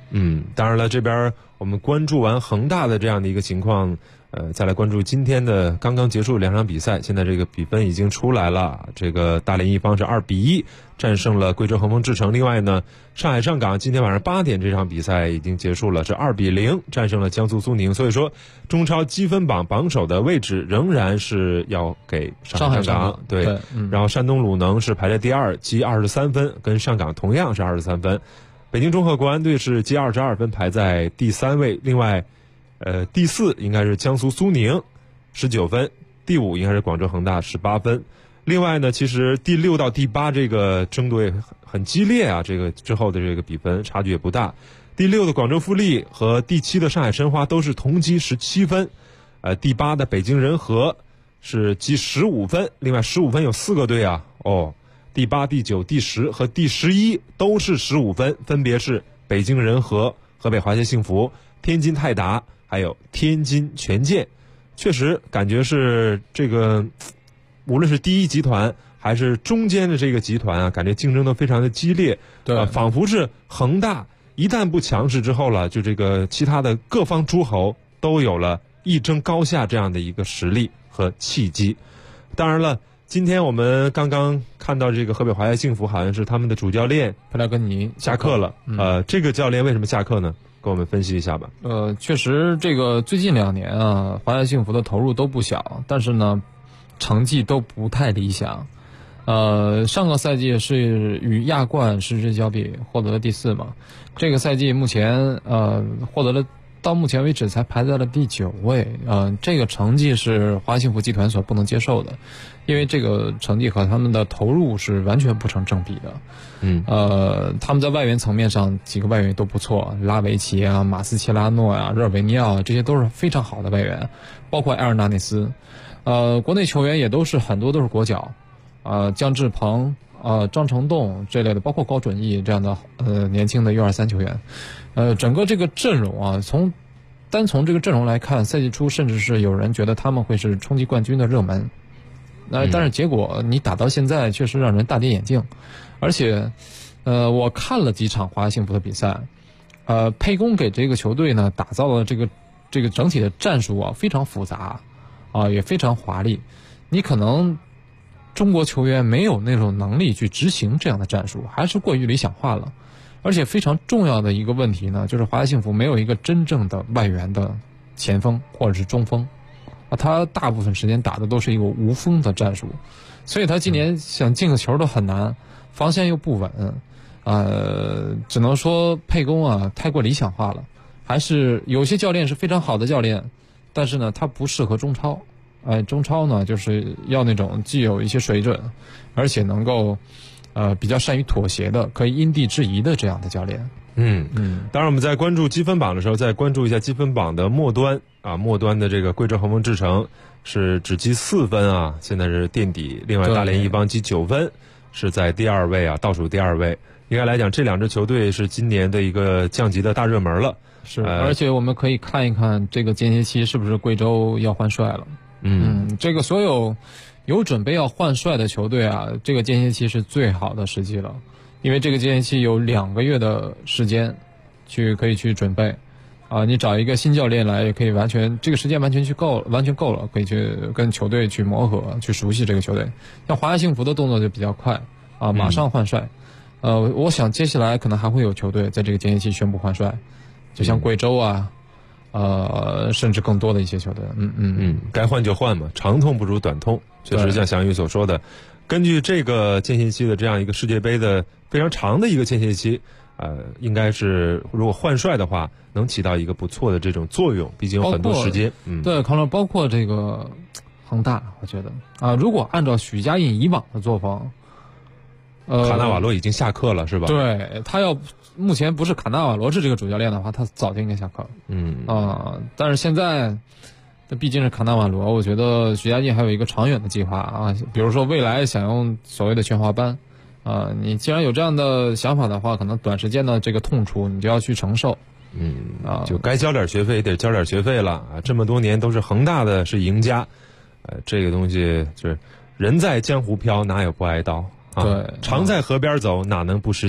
当然了，这边我们关注完恒大的这样的一个情况，再来关注今天的刚刚结束2场比赛，现在这个比分已经出来了。这个大连一方是2-1战胜了贵州恒丰智诚。另外呢，上海上港今天晚上8点这场比赛已经结束了，是2-0战胜了江苏苏宁。所以说，中超积分榜榜首的位置仍然是要给上海上港。对，然后山东鲁能是排在第2，积23分，跟上港同样是23分。北京中赫国安队是积22分，排在第3位。另外，第4应该是江苏苏宁，19分；第5应该是广州恒大，18分。另外呢，其实第6到第8这个争夺也很激烈啊，这个之后的这个比分差距也不大。第6的广州富力和第7的上海申花都是同积17分，第8的北京人和是积15分。另外15分有4个队啊，第8、第9、第10和第11都是15分，分别是北京人和、河北华夏幸福、天津泰达还有天津权健。确实感觉是这个无论是第一集团还是中间的这个集团啊，感觉竞争都非常的激烈。 对， 仿佛是恒大一旦不强势之后了，就这个其他的各方诸侯都有了一争高下这样的一个实力和契机。当然了，今天我们刚刚看到这个河北华夏幸福好像是他们的主教练佩莱格尼下课了。这个教练为什么下课呢？给我们分析一下吧。 确实这个最近2年啊，华夏幸福的投入都不小，但是呢成绩都不太理想。上个赛季是与亚冠失之交臂获得了第4嘛，这个赛季目前获得了到目前为止才排在了第9位。这个成绩是华夏幸福集团所不能接受的，因为这个成绩和他们的投入是完全不成正比的。他们在外援层面上几个外援都不错，拉维奇啊、马斯切拉诺啊、热尔维尼奥啊，这些都是非常好的外援，包括埃尔纳内斯。国内球员也都是很多都是国脚，姜志鹏、张成栋这类的，包括高准翼这样的年轻的U23球员。整个这个阵容啊，单从这个阵容来看，赛季初甚至是有人觉得他们会是冲击冠军的热门。但是结果你打到现在确实让人大跌眼镜。而且我看了几场华夏幸福的比赛，沛公给这个球队呢打造了这个整体的战术啊，非常复杂也非常华丽。你可能中国球员没有那种能力去执行这样的战术，还是过于理想化了。而且非常重要的一个问题呢，就是华夏幸福没有一个真正的外援的前锋或者是中锋他大部分时间打的都是一个无锋的战术，所以他今年想进个球都很难，防线又不稳。只能说沛公太过理想化了，还是有些教练是非常好的教练，但是呢他不适合中超。中超呢就是要那种既有一些水准，而且能够比较善于妥协的，可以因地制宜的这样的教练。 当然我们在关注积分榜的时候，再关注一下积分榜的末端末端的这个贵州恒丰智诚是只积4分现在是垫底。另外大连一方积9分，是在第2位倒数第2位。应该来讲，这2支球队是今年的一个降级的大热门了。 是，而且我们可以看一看这个间歇期是不是贵州要换帅了。这个所有准备要换帅的球队这个间歇期是最好的时机了，因为这个间歇期有2个月的时间可以去准备你找一个新教练来，也可以这个时间完全够了，可以去跟球队去磨合，去熟悉这个球队。像华夏幸福的动作就比较快马上换帅。我想接下来可能还会有球队在这个间歇期宣布换帅，就像贵州甚至更多的一些球队。 该换就换嘛，长痛不如短痛。确实像翔宇所说的，根据这个间歇期的这样一个世界杯的非常长的一个间歇期，应该是如果换帅的话，能起到一个不错的这种作用，毕竟有很多时间。 对，康乐包括这个恒大，我觉得如果按照许家印以往的作风， 卡纳瓦罗已经下课了，是吧？ 对，他要目前不是卡纳瓦罗是这个主教练的话，他早就应该下课了。但是现在毕竟是卡纳瓦罗，我觉得许家印还有一个长远的计划比如说未来想用所谓的全华班你既然有这样的想法的话，可能短时间的这个痛楚你就要去承受。 就该交点学费得交点学费了这么多年都是恒大的是赢家，这个东西就是人在江湖飘，哪有不挨刀？ 对， 常在河边走，哪能不湿鞋？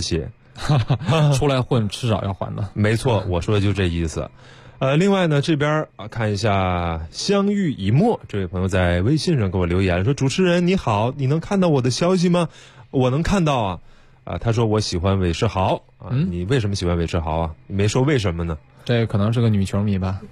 出来混迟早要还的。 没错，我说的就这意思。另外呢，这边看一下相遇已墨这位朋友在微信上给我留言说：“主持人你好，你能看到我的消息吗？”我能看到啊。他说我喜欢韦世豪啊。你为什么喜欢韦世豪啊？你没说为什么呢？ 这可能是个女球迷吧。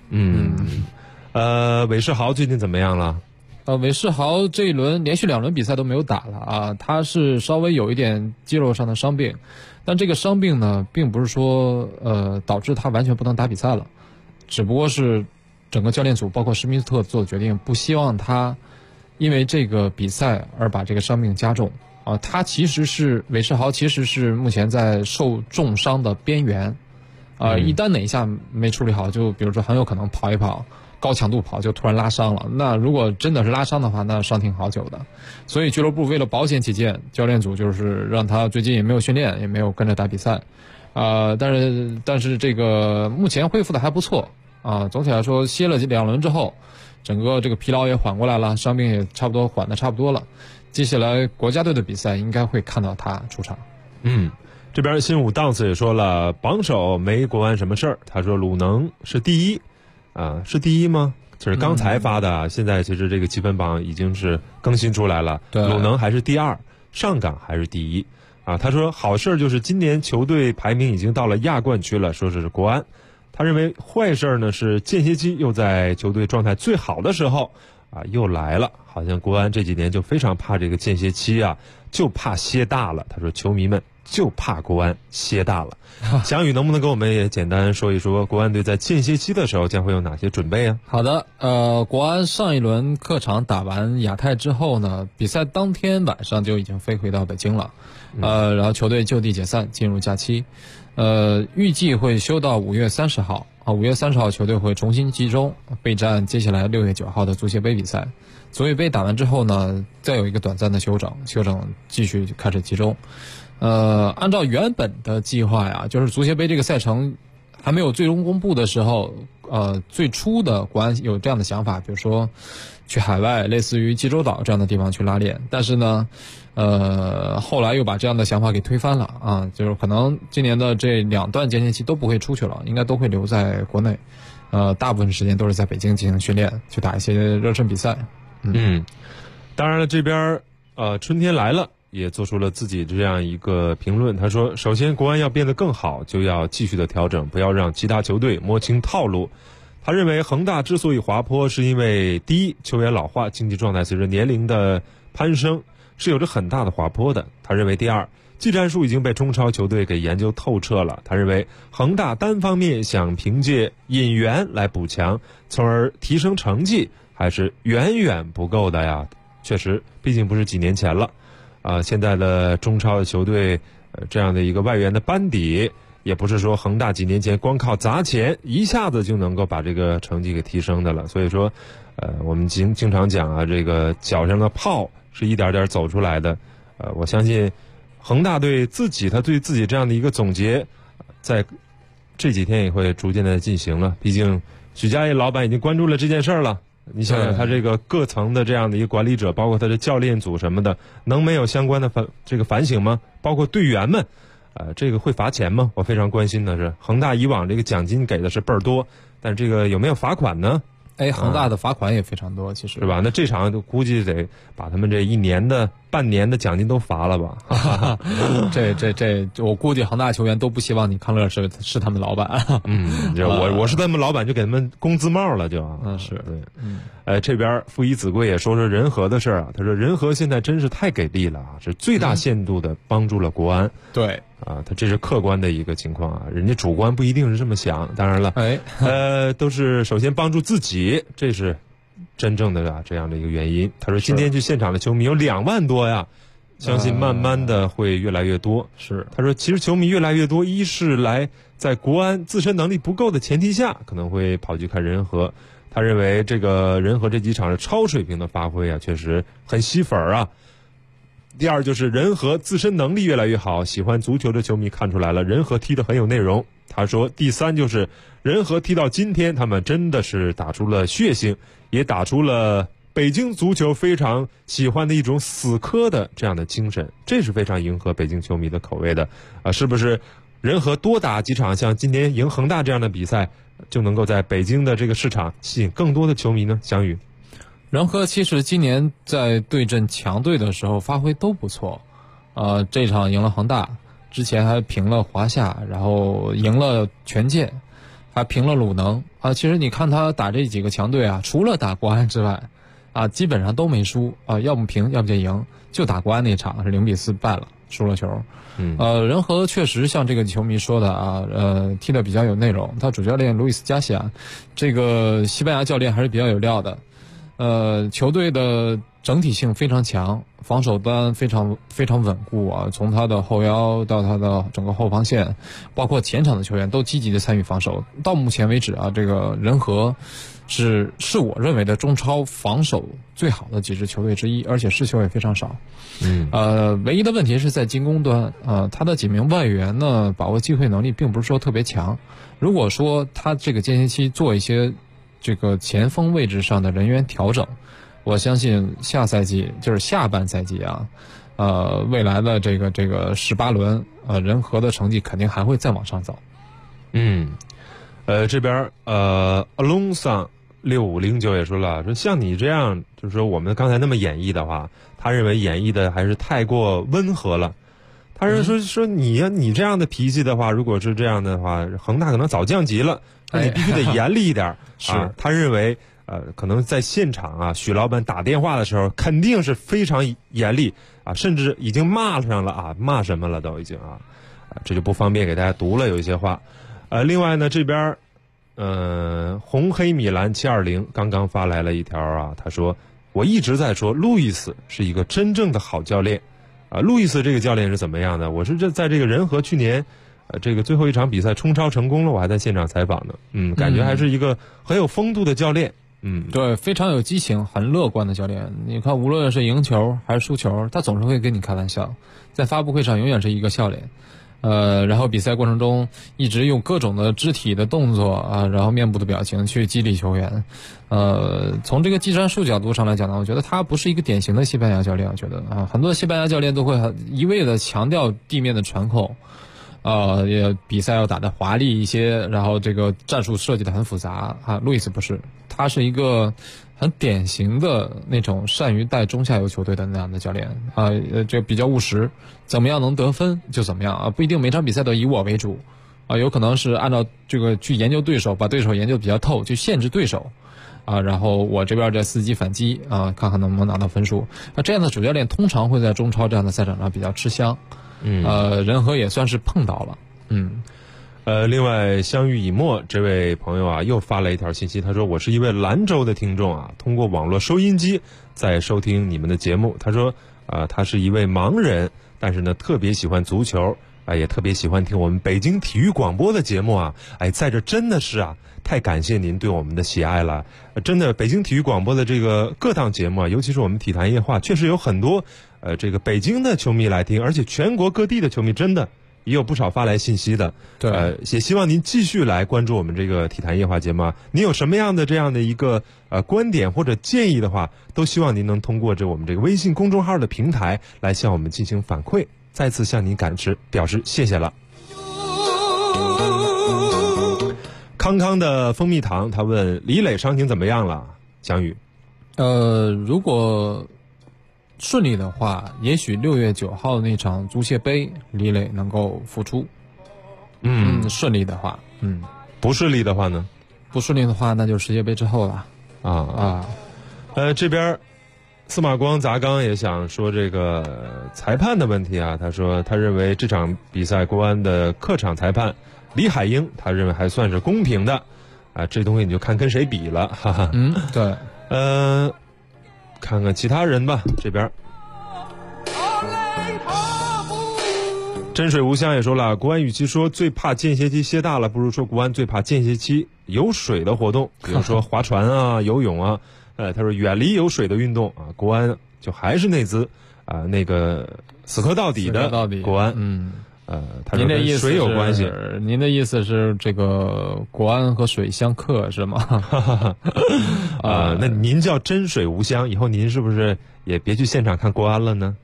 韦世豪最近怎么样了？ 韦世豪这一轮连续2轮比赛都没有打了啊，他是稍微有一点肌肉上的伤病，但这个伤病呢，并不是说导致他完全不能打比赛了，只不过是整个教练组包括施密斯特做决定，不希望他因为这个比赛而把这个伤病加重啊。韦世豪其实是目前在受重伤的边缘啊，一旦哪一下没处理好，就比如说很有可能跑一跑。高强度跑就突然拉伤了，那如果真的是拉伤的话，那伤挺好久的。所以俱乐部为了保险起见，教练组就是让他最近也没有训练，也没有跟着打比赛，但是这个目前恢复的还不错啊。总体来说，歇了2轮之后，整个这个疲劳也缓过来了，伤病也差不多缓得差不多了。接下来国家队的比赛应该会看到他出场。 这边新武档次也说了，榜首没国安什么事儿。他说鲁能是第一。是第一吗？这是刚才发的，现在其实这个积分榜已经是更新出来了。鲁能还是第2，上港还是第1。他说好事就是今年球队排名已经到了亚冠区了，说是国安。他认为坏事呢是间歇期又在球队状态最好的时候又来了，好像国安这几年就非常怕这个间歇期就怕歇大了。他说球迷们就怕国安歇大了。翔宇能不能跟我们也简单说一说国安队在间歇期的时候将会有哪些准备啊？ 好的，国安上一轮客场打完亚泰之后呢，比赛当天晚上就已经飞回到北京了，然后球队就地解散进入假期，预计会休到5月30号5月30号球队会重新集中备战接下来6月9号的足协杯比赛。足协杯打完之后呢，再有一个短暂的休整继续开始集中。按照原本的计划呀，就是足协杯这个赛程还没有最终公布的时候，最初的国安有这样的想法，比如说去海外，类似于济州岛这样的地方去拉练。但是呢，后来又把这样的想法给推翻了就是可能今年的这2段间歇期都不会出去了，应该都会留在国内。大部分时间都是在北京进行训练，去打一些热身比赛。 当然了，这边春天来了。也做出了自己这样一个评论，他说首先国安要变得更好，就要继续的调整，不要让其他球队摸清套路。他认为恒大之所以滑坡是因为第一，球员老化，经济状态随着年龄的攀升是有着很大的滑坡的。他认为第二，技战术已经被中超球队给研究透彻了。他认为恒大单方面想凭借引援来补强从而提升成绩还是远远不够的呀。确实毕竟不是几年前了现在的中超的球队这样的一个外援的班底，也不是说恒大几年前光靠砸钱一下子就能够把这个成绩给提升的了。所以说我们经常讲这个脚上的泡是一点点走出来的。我相信恒大他对自己这样的一个总结在这几天也会逐渐的进行了。毕竟许家印老板已经关注了这件事儿了，你想想他这个各层的这样的一个管理者，包括他的教练组什么的，能没有相关的反省吗？包括队员们这个会罚钱吗？我非常关心的是恒大以往这个奖金给的是倍儿多，但这个有没有罚款呢？ 恒大的罚款也非常多，其实是吧？那这场就估计得把他们这半年的奖金都罚了吧？ 这，我估计恒大球员都不希望你康乐是他们老板。 我是他们老板，就给他们工资帽了， 是对。这边父以子贵也说人和的事儿他说人和现在真是太给力了是最大限度的帮助了国安。 对他这是客观的一个情况人家主观不一定是这么想。当然了，都是首先帮助自己，这是真正的这样的一个原因。他说今天去现场的球迷有2万多呀，相信慢慢的会越来越多。 是， 他说其实球迷越来越多，一是来在国安自身能力不够的前提下，可能会跑去看人和。他认为这个人和这几场是超水平的发挥确实很吸粉第二就是人和自身能力越来越好，喜欢足球的球迷看出来了，人和踢得很有内容。他说第三就是人和踢到今天，他们真的是打出了血性，也打出了北京足球非常喜欢的一种死磕的这样的精神，这是非常迎合北京球迷的口味的是不是人和多打几场像今年赢恒大这样的比赛，就能够在北京的这个市场吸引更多的球迷呢？翔宇， 人和其实今年在对阵强队的时候发挥都不错，这场赢了恒大，之前还平了华夏，然后赢了权健，还平了鲁能其实你看他打这几个强队除了打国安之外基本上都没输要么平要么就赢，就打国安那场是0-4败了，输了球。人和确实像这个球迷说的踢得比较有内容，他主教练路易斯加西亚这个西班牙教练还是比较有料的。球队的整体性非常强，防守端非常非常稳固从他的后腰到他的整个后防线，包括前场的球员都积极的参与防守。到目前为止这个人和是我认为的中超防守最好的几支球队之一，而且失球也非常少。唯一的问题是在进攻端他的几名外援呢，把握机会能力并不是说特别强。如果说他这个间歇期做一些这个前锋位置上的人员调整，我相信下赛季就是下半赛季未来的这个18轮人和的成绩肯定还会再往上走。 这边Alonso 6509也说了，说像你这样，就是说我们刚才那么演绎的话，他认为演绎的还是太过温和了。他是说你这样的脾气的话，如果是这样的话，恒大可能早降级了，那你必须得严厉一点。 是他认为可能在现场许老板打电话的时候肯定是非常严厉甚至已经骂上了骂什么了都已经这就不方便给大家读了，有一些话。另外呢，这边红黑米兰720刚刚发来了一条他说我一直在说路易斯是一个真正的好教练路易斯这个教练是怎么样的？我是在这个人和去年这个最后一场比赛冲超成功了，我还在现场采访呢。感觉还是一个很有风度的教练。 对，非常有激情，很乐观的教练。你看，无论是赢球还是输球，他总是会跟你开玩笑，在发布会上永远是一个笑脸。然后比赛过程中一直用各种的肢体的动作然后面部的表情去激励球员。从这个技战术角度上来讲呢，我觉得他不是一个典型的西班牙教练。我觉得很多西班牙教练都会一味的强调地面的传控，也比赛要打得华丽一些，然后这个战术设计得很复杂路易斯不是，他是一个很典型的那种善于带中下游球队的那样的教练这比较务实，怎么样能得分就怎么样不一定每场比赛都以我为主有可能是按照这个去研究对手，把对手研究比较透，去限制对手然后我这边再伺机反击看看能不能拿到分数。这样的主教练通常会在中超这样的赛场上比较吃香。人和也算是碰到了。 另外相遇以沫这位朋友又发了一条信息，他说我是一位兰州的听众通过网络收音机在收听你们的节目。他说他是一位盲人，但是呢特别喜欢足球也特别喜欢听我们北京体育广播的节目在这真的是太感谢您对我们的喜爱了。真的北京体育广播的这个各档节目尤其是我们体坛夜话，确实有很多这个北京的球迷来听，而且全国各地的球迷真的也有不少发来信息的。 对， 也希望您继续来关注我们这个体坛夜话节目您有什么样的这样的一个观点或者建议的话，都希望您能通过我们这个微信公众号的平台来向我们进行反馈。再次向您表示谢谢了。康康的蜂蜜糖他问李磊伤情怎么样了？翔宇， 如果顺利的话，也许6月9号那场足协杯李磊能够复出。顺利的话， 不顺利的话呢？ 不顺利的话，那就世界杯之后了。 这边司马光砸缸也想说这个裁判的问题他说他认为这场比赛国安的客场裁判李海英，他认为还算是公平的这东西你就看跟谁比了，哈哈。 对。 看看其他人吧。这边真水无香也说了，国安与其说最怕间歇期歇大了，不如说国安最怕间歇期有水的活动，比如说划船游泳他说远离有水的运动国安就还是那支那个死磕到底的国安。 他说跟水有关系。 您的意思是这个国安和水相克是吗？ 那您叫真水无香，以后您是不是也别去现场看国安了呢？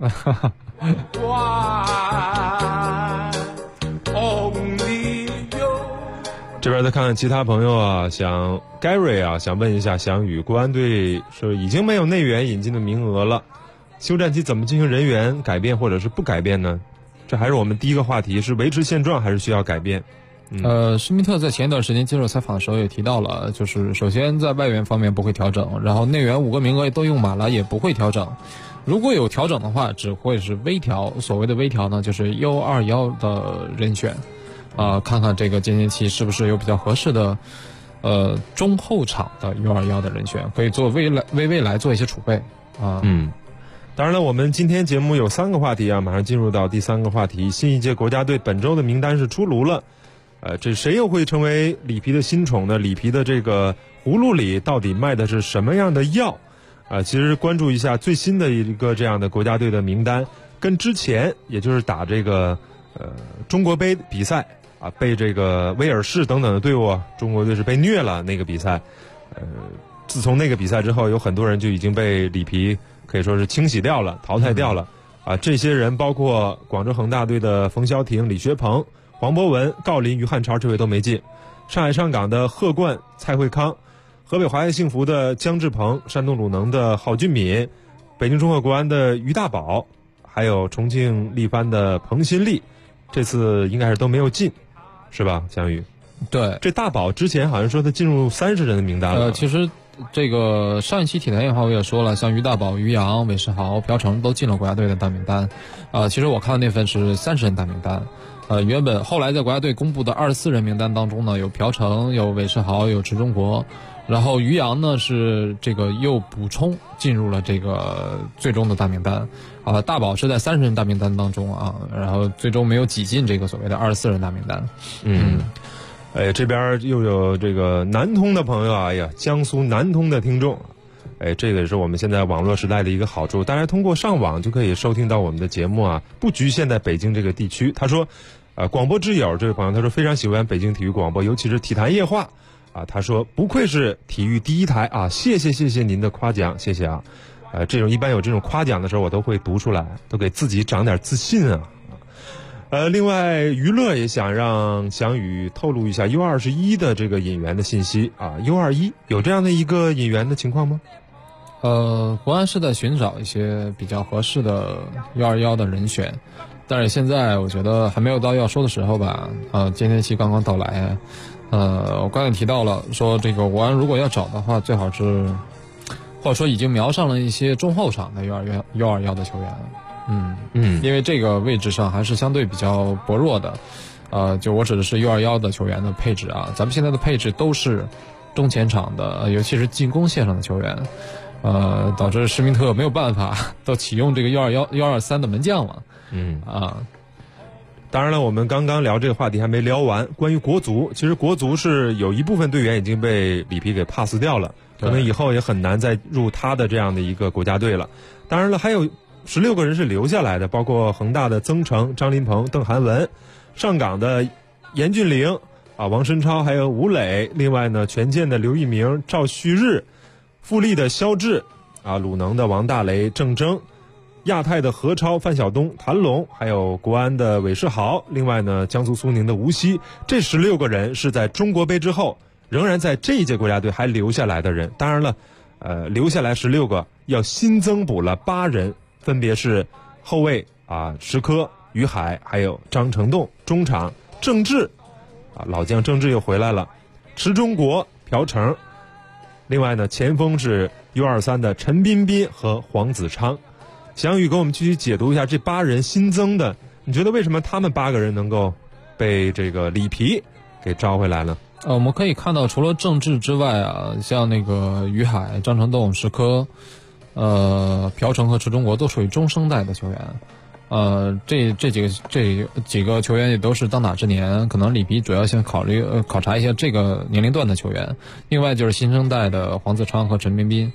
这边再看看其他朋友啊，想 Gary 啊，想问一下翔宇，国安队是已经没有内援引进的名额了，休战期怎么进行人员改变或者是不改变呢？这还是我们第一个话题，是维持现状还是需要改变？ 施密特在前一段时间接受采访的时候也提到了，就是首先在外援方面不会调整，然后内援5个名额都用满了也不会调整，如果有调整的话只会是微调，所谓的微调呢就是 U21 的人选看看这个间歇期是不是有比较合适的中后场的 U21 的人选，可以做为未来做一些储备当然了，我们今天节目有3个话题啊，马上进入到第3个话题。新一届国家队本周的名单是出炉了，这谁又会成为里皮的新宠呢？里皮的这个葫芦里到底卖的是什么样的药？其实关注一下最新的一个这样的国家队的名单，跟之前也就是打这个中国杯比赛被这个威尔士等等的队伍，中国队是被虐了那个比赛。自从那个比赛之后，有很多人就已经被里皮可以说是清洗掉了，淘汰掉了。这些人包括广州恒大队的冯潇霆、李学鹏、黄博文、郜林、于汉超，这位都没进。上海上港的贺冠、蔡慧康，河北华夏幸福的姜志鹏，山东鲁能的郝俊敏，北京中赫国安的于大宝，还有重庆力帆的彭新立，这次应该是都没有进，是吧，翔宇？ 对， 这大宝之前好像说他进入30人的名单了。 其实这个上一期体坛夜话我也说了，像于大宝、于洋、韦世豪、朴成都进了国家队的大名单。其实我看的那份是30人大名单。原本后来在国家队公布的24人名单当中呢，有朴成、有韦世豪、有池中国，然后于洋呢是这个又补充进入了这个最终的大名单。大宝是在30人大名单当中然后最终没有挤进这个所谓的24人大名单。 这边又有这个南通的朋友啊，江苏南通的听众，这个也是我们现在网络时代的一个好处，大家通过上网就可以收听到我们的节目啊，不局限在北京这个地区。他说，广播之友这位朋友，他说非常喜欢北京体育广播，尤其是体坛夜话他说不愧是体育第一台谢谢您的夸奖，谢谢这种一般有这种夸奖的时候，我都会读出来，都给自己长点自信另外娱乐也想让翔宇透露一下 U21 的这个引援的信息U21 有这样的一个引援的情况吗？ 国安是在寻找一些比较合适的U21的人选，但是现在我觉得还没有到要说的时候吧。间歇期刚刚到来，我刚才提到了说这个国安如果要找的话，最好是或者说已经瞄上了一些中后场的U21的球员。因为这个位置上还是相对比较薄弱的，就我指的是 U21 的球员的配置咱们现在的配置都是中前场的，尤其是进攻线上的球员，导致施密特没有办法都启用这个U21、U23的门将了。 当然了，我们刚刚聊这个话题还没聊完，关于国足，其实国足是有一部分队员已经被里皮给 pass 掉了，可能以后也很难再入他的这样的一个国家队了。当然了，还有16个人是留下来的，包括恒大的曾诚、张琳芃、邓涵文，上港的严俊凌王申超还有吴磊，另外呢权健的刘一鸣、赵旭日，富力的肖智鲁能的王大雷、郑铮，亚太的何超、范晓东、谭龙，还有国安的韦世豪，另外呢江苏苏宁的吴曦，这16个人是在中国杯之后仍然在这一届国家队还留下来的人。当然了留下来16个要新增补了8人，分别是后卫石科、于海，还有张成栋，中场郑智老将郑智又回来了，池中国、朴成，另外呢前锋是 U23 的陈彬彬和黄子昌。翔宇给我们继续解读一下这8人新增的，你觉得为什么他们8个人能够被这个里皮给招回来呢？ 我们可以看到除了郑智之外像那个于海、张成栋、石科朴成和池中国都属于中生代的球员，这几个球员也都是当打之年，可能里皮主要先考察一下这个年龄段的球员。另外就是新生代的黄子昌和陈彬彬，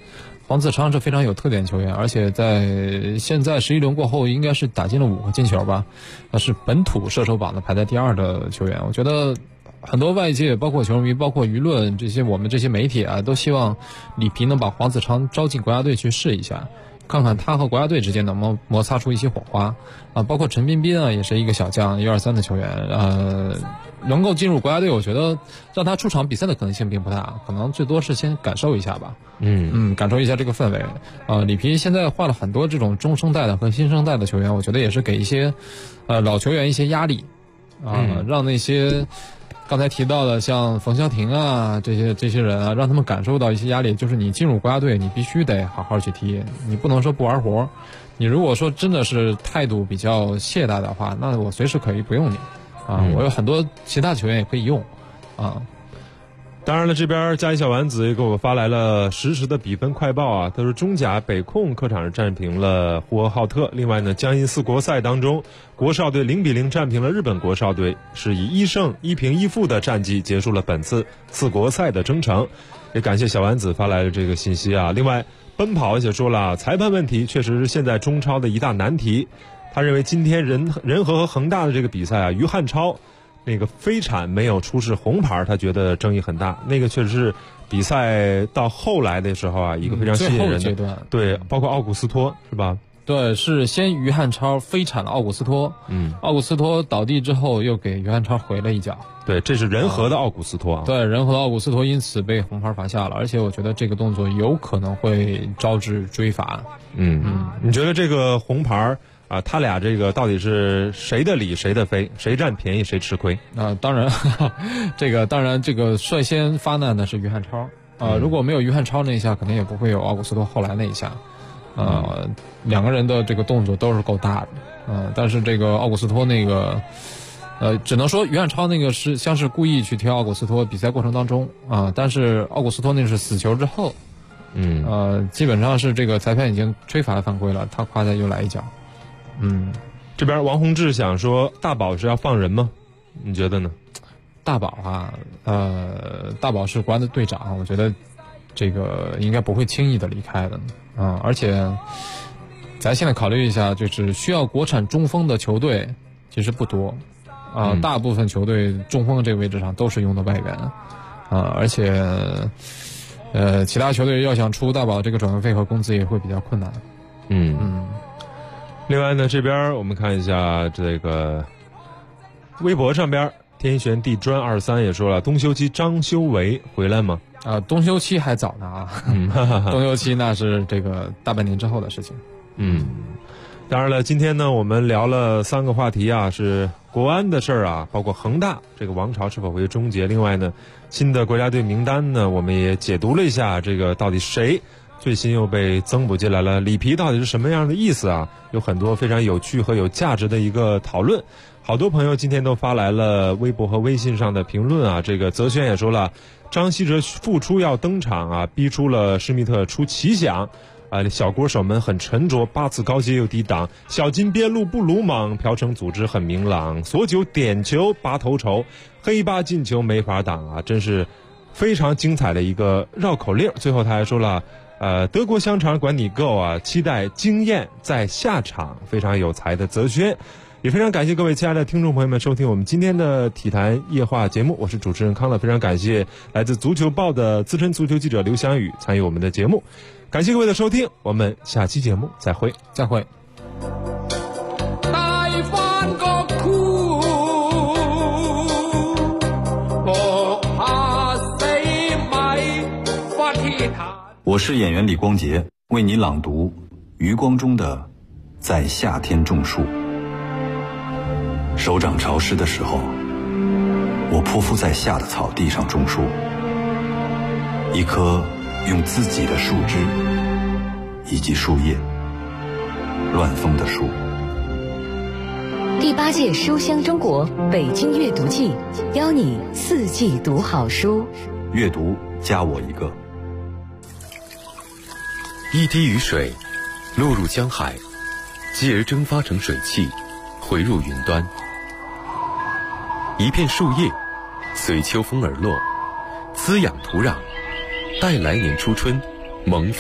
黄子昌是非常有特点球员，而且在现在11轮过后应该是打进了5个进球吧，是本土射手榜的排在第2的球员。我觉得很多外界包括球迷包括舆论这些我们这些媒体啊，都希望里皮能把黄子昌招进国家队去试一下，看看他和国家队之间能不能摩擦出一些火花啊。包括陈彬彬啊，也是一个小将123的球员，能够进入国家队，我觉得让他出场比赛的可能性并不大，可能最多是先感受一下吧。感受一下这个氛围。里皮现在换了很多这种中生代的和新生代的球员，我觉得也是给一些老球员一些压力让那些刚才提到的像冯潇霆啊这些人啊，让他们感受到一些压力，就是你进入国家队你必须得好好去踢，你不能说不玩活。你如果说真的是态度比较懈怠的话，那我随时可以不用你我有很多其他球员也可以用当然了，这边嘉义小丸子也给我发来了实时的比分快报啊。他说中甲北控客场战平了呼和浩特，另外呢江阴4国赛当中，国少队0-0战平了日本国少队，是以1胜1平1负的战绩结束了本次4国赛的征程。也感谢小丸子发来的这个信息啊。另外奔跑也说了，裁判问题确实是现在中超的一大难题。他认为今天仁和和恒大的这个比赛啊，于汉超那个飞铲没有出示红牌，他觉得争议很大。那个确实是比赛到后来的时候啊，一个非常吸引人的阶段。 对，包括奥古斯托是吧？ 对，是先于汉超飞铲了奥古斯托，奥古斯托倒地之后又给于汉超回了一脚。 对，这是仁和的奥古斯托啊。 对，仁和的奥古斯托因此被红牌罚下了，而且我觉得这个动作有可能会招致追罚。 你觉得这个红牌啊，他俩这个到底是谁的理谁的非，谁占便宜谁吃亏当然这个率先发难的是于汉超如果没有于汉超那一下，肯定也不会有奥古斯托后来那一下两个人的这个动作都是够大的但是这个奥古斯托那个只能说于汉超那个是像是故意去踢奥古斯托比赛过程当中但是奥古斯托那是死球之后基本上是这个裁判已经吹罚犯规了，他夸再又来一脚这边王洪志想说大宝是要放人吗？你觉得呢？ 大宝大宝是国安的队长，我觉得这个应该不会轻易的离开的而且咱现在考虑一下，就是需要国产中锋的球队其实不多大部分球队中锋这个位置上都是用的外援而且其他球队要想出大宝这个转会费和工资也会比较困难另外呢，这边我们看一下这个微博上边，天旋地转23也说了，冬休期张修为回来吗？ 冬休期还早呢冬休期那是这个大半年之后的事情。 当然了，今天呢我们聊了3个话题啊，是国安的事儿包括恒大这个王朝是否会终结。另外呢，新的国家队名单呢，我们也解读了一下这个到底谁最新又被增补进来了，里皮到底是什么样的意思有很多非常有趣和有价值的一个讨论。好多朋友今天都发来了微博和微信上的评论这个泽轩也说了，张稀哲复出要登场逼出了施密特出奇想小郭守门很沉着，8次高接又低挡，小金边路不鲁莽，朴成组织很明朗，索9点球8头筹，黑8进球没法挡真是非常精彩的一个绕口令。最后他还说了德国香肠管你够期待惊艳在下场。非常有才的泽轩，也非常感谢各位亲爱的听众朋友们收听我们今天的体坛夜话节目，我是主持人康乐。非常感谢来自足球报的资深足球记者刘翔宇参与我们的节目，感谢各位的收听，我们下期节目再会。 我是演员李光洁，为你朗读余光中的《在夏天种树》。手掌潮湿的时候，我匍匐在夏的草地上种树，一棵用自己的树枝以及树叶乱丰的树。 第8届书香中国北京阅读季，邀你4季读好书。 阅读加我一个。 一滴雨水落入江海，继而蒸发成水汽，回入云端。一片树叶随秋风而落，滋养土壤，待来年初春萌发。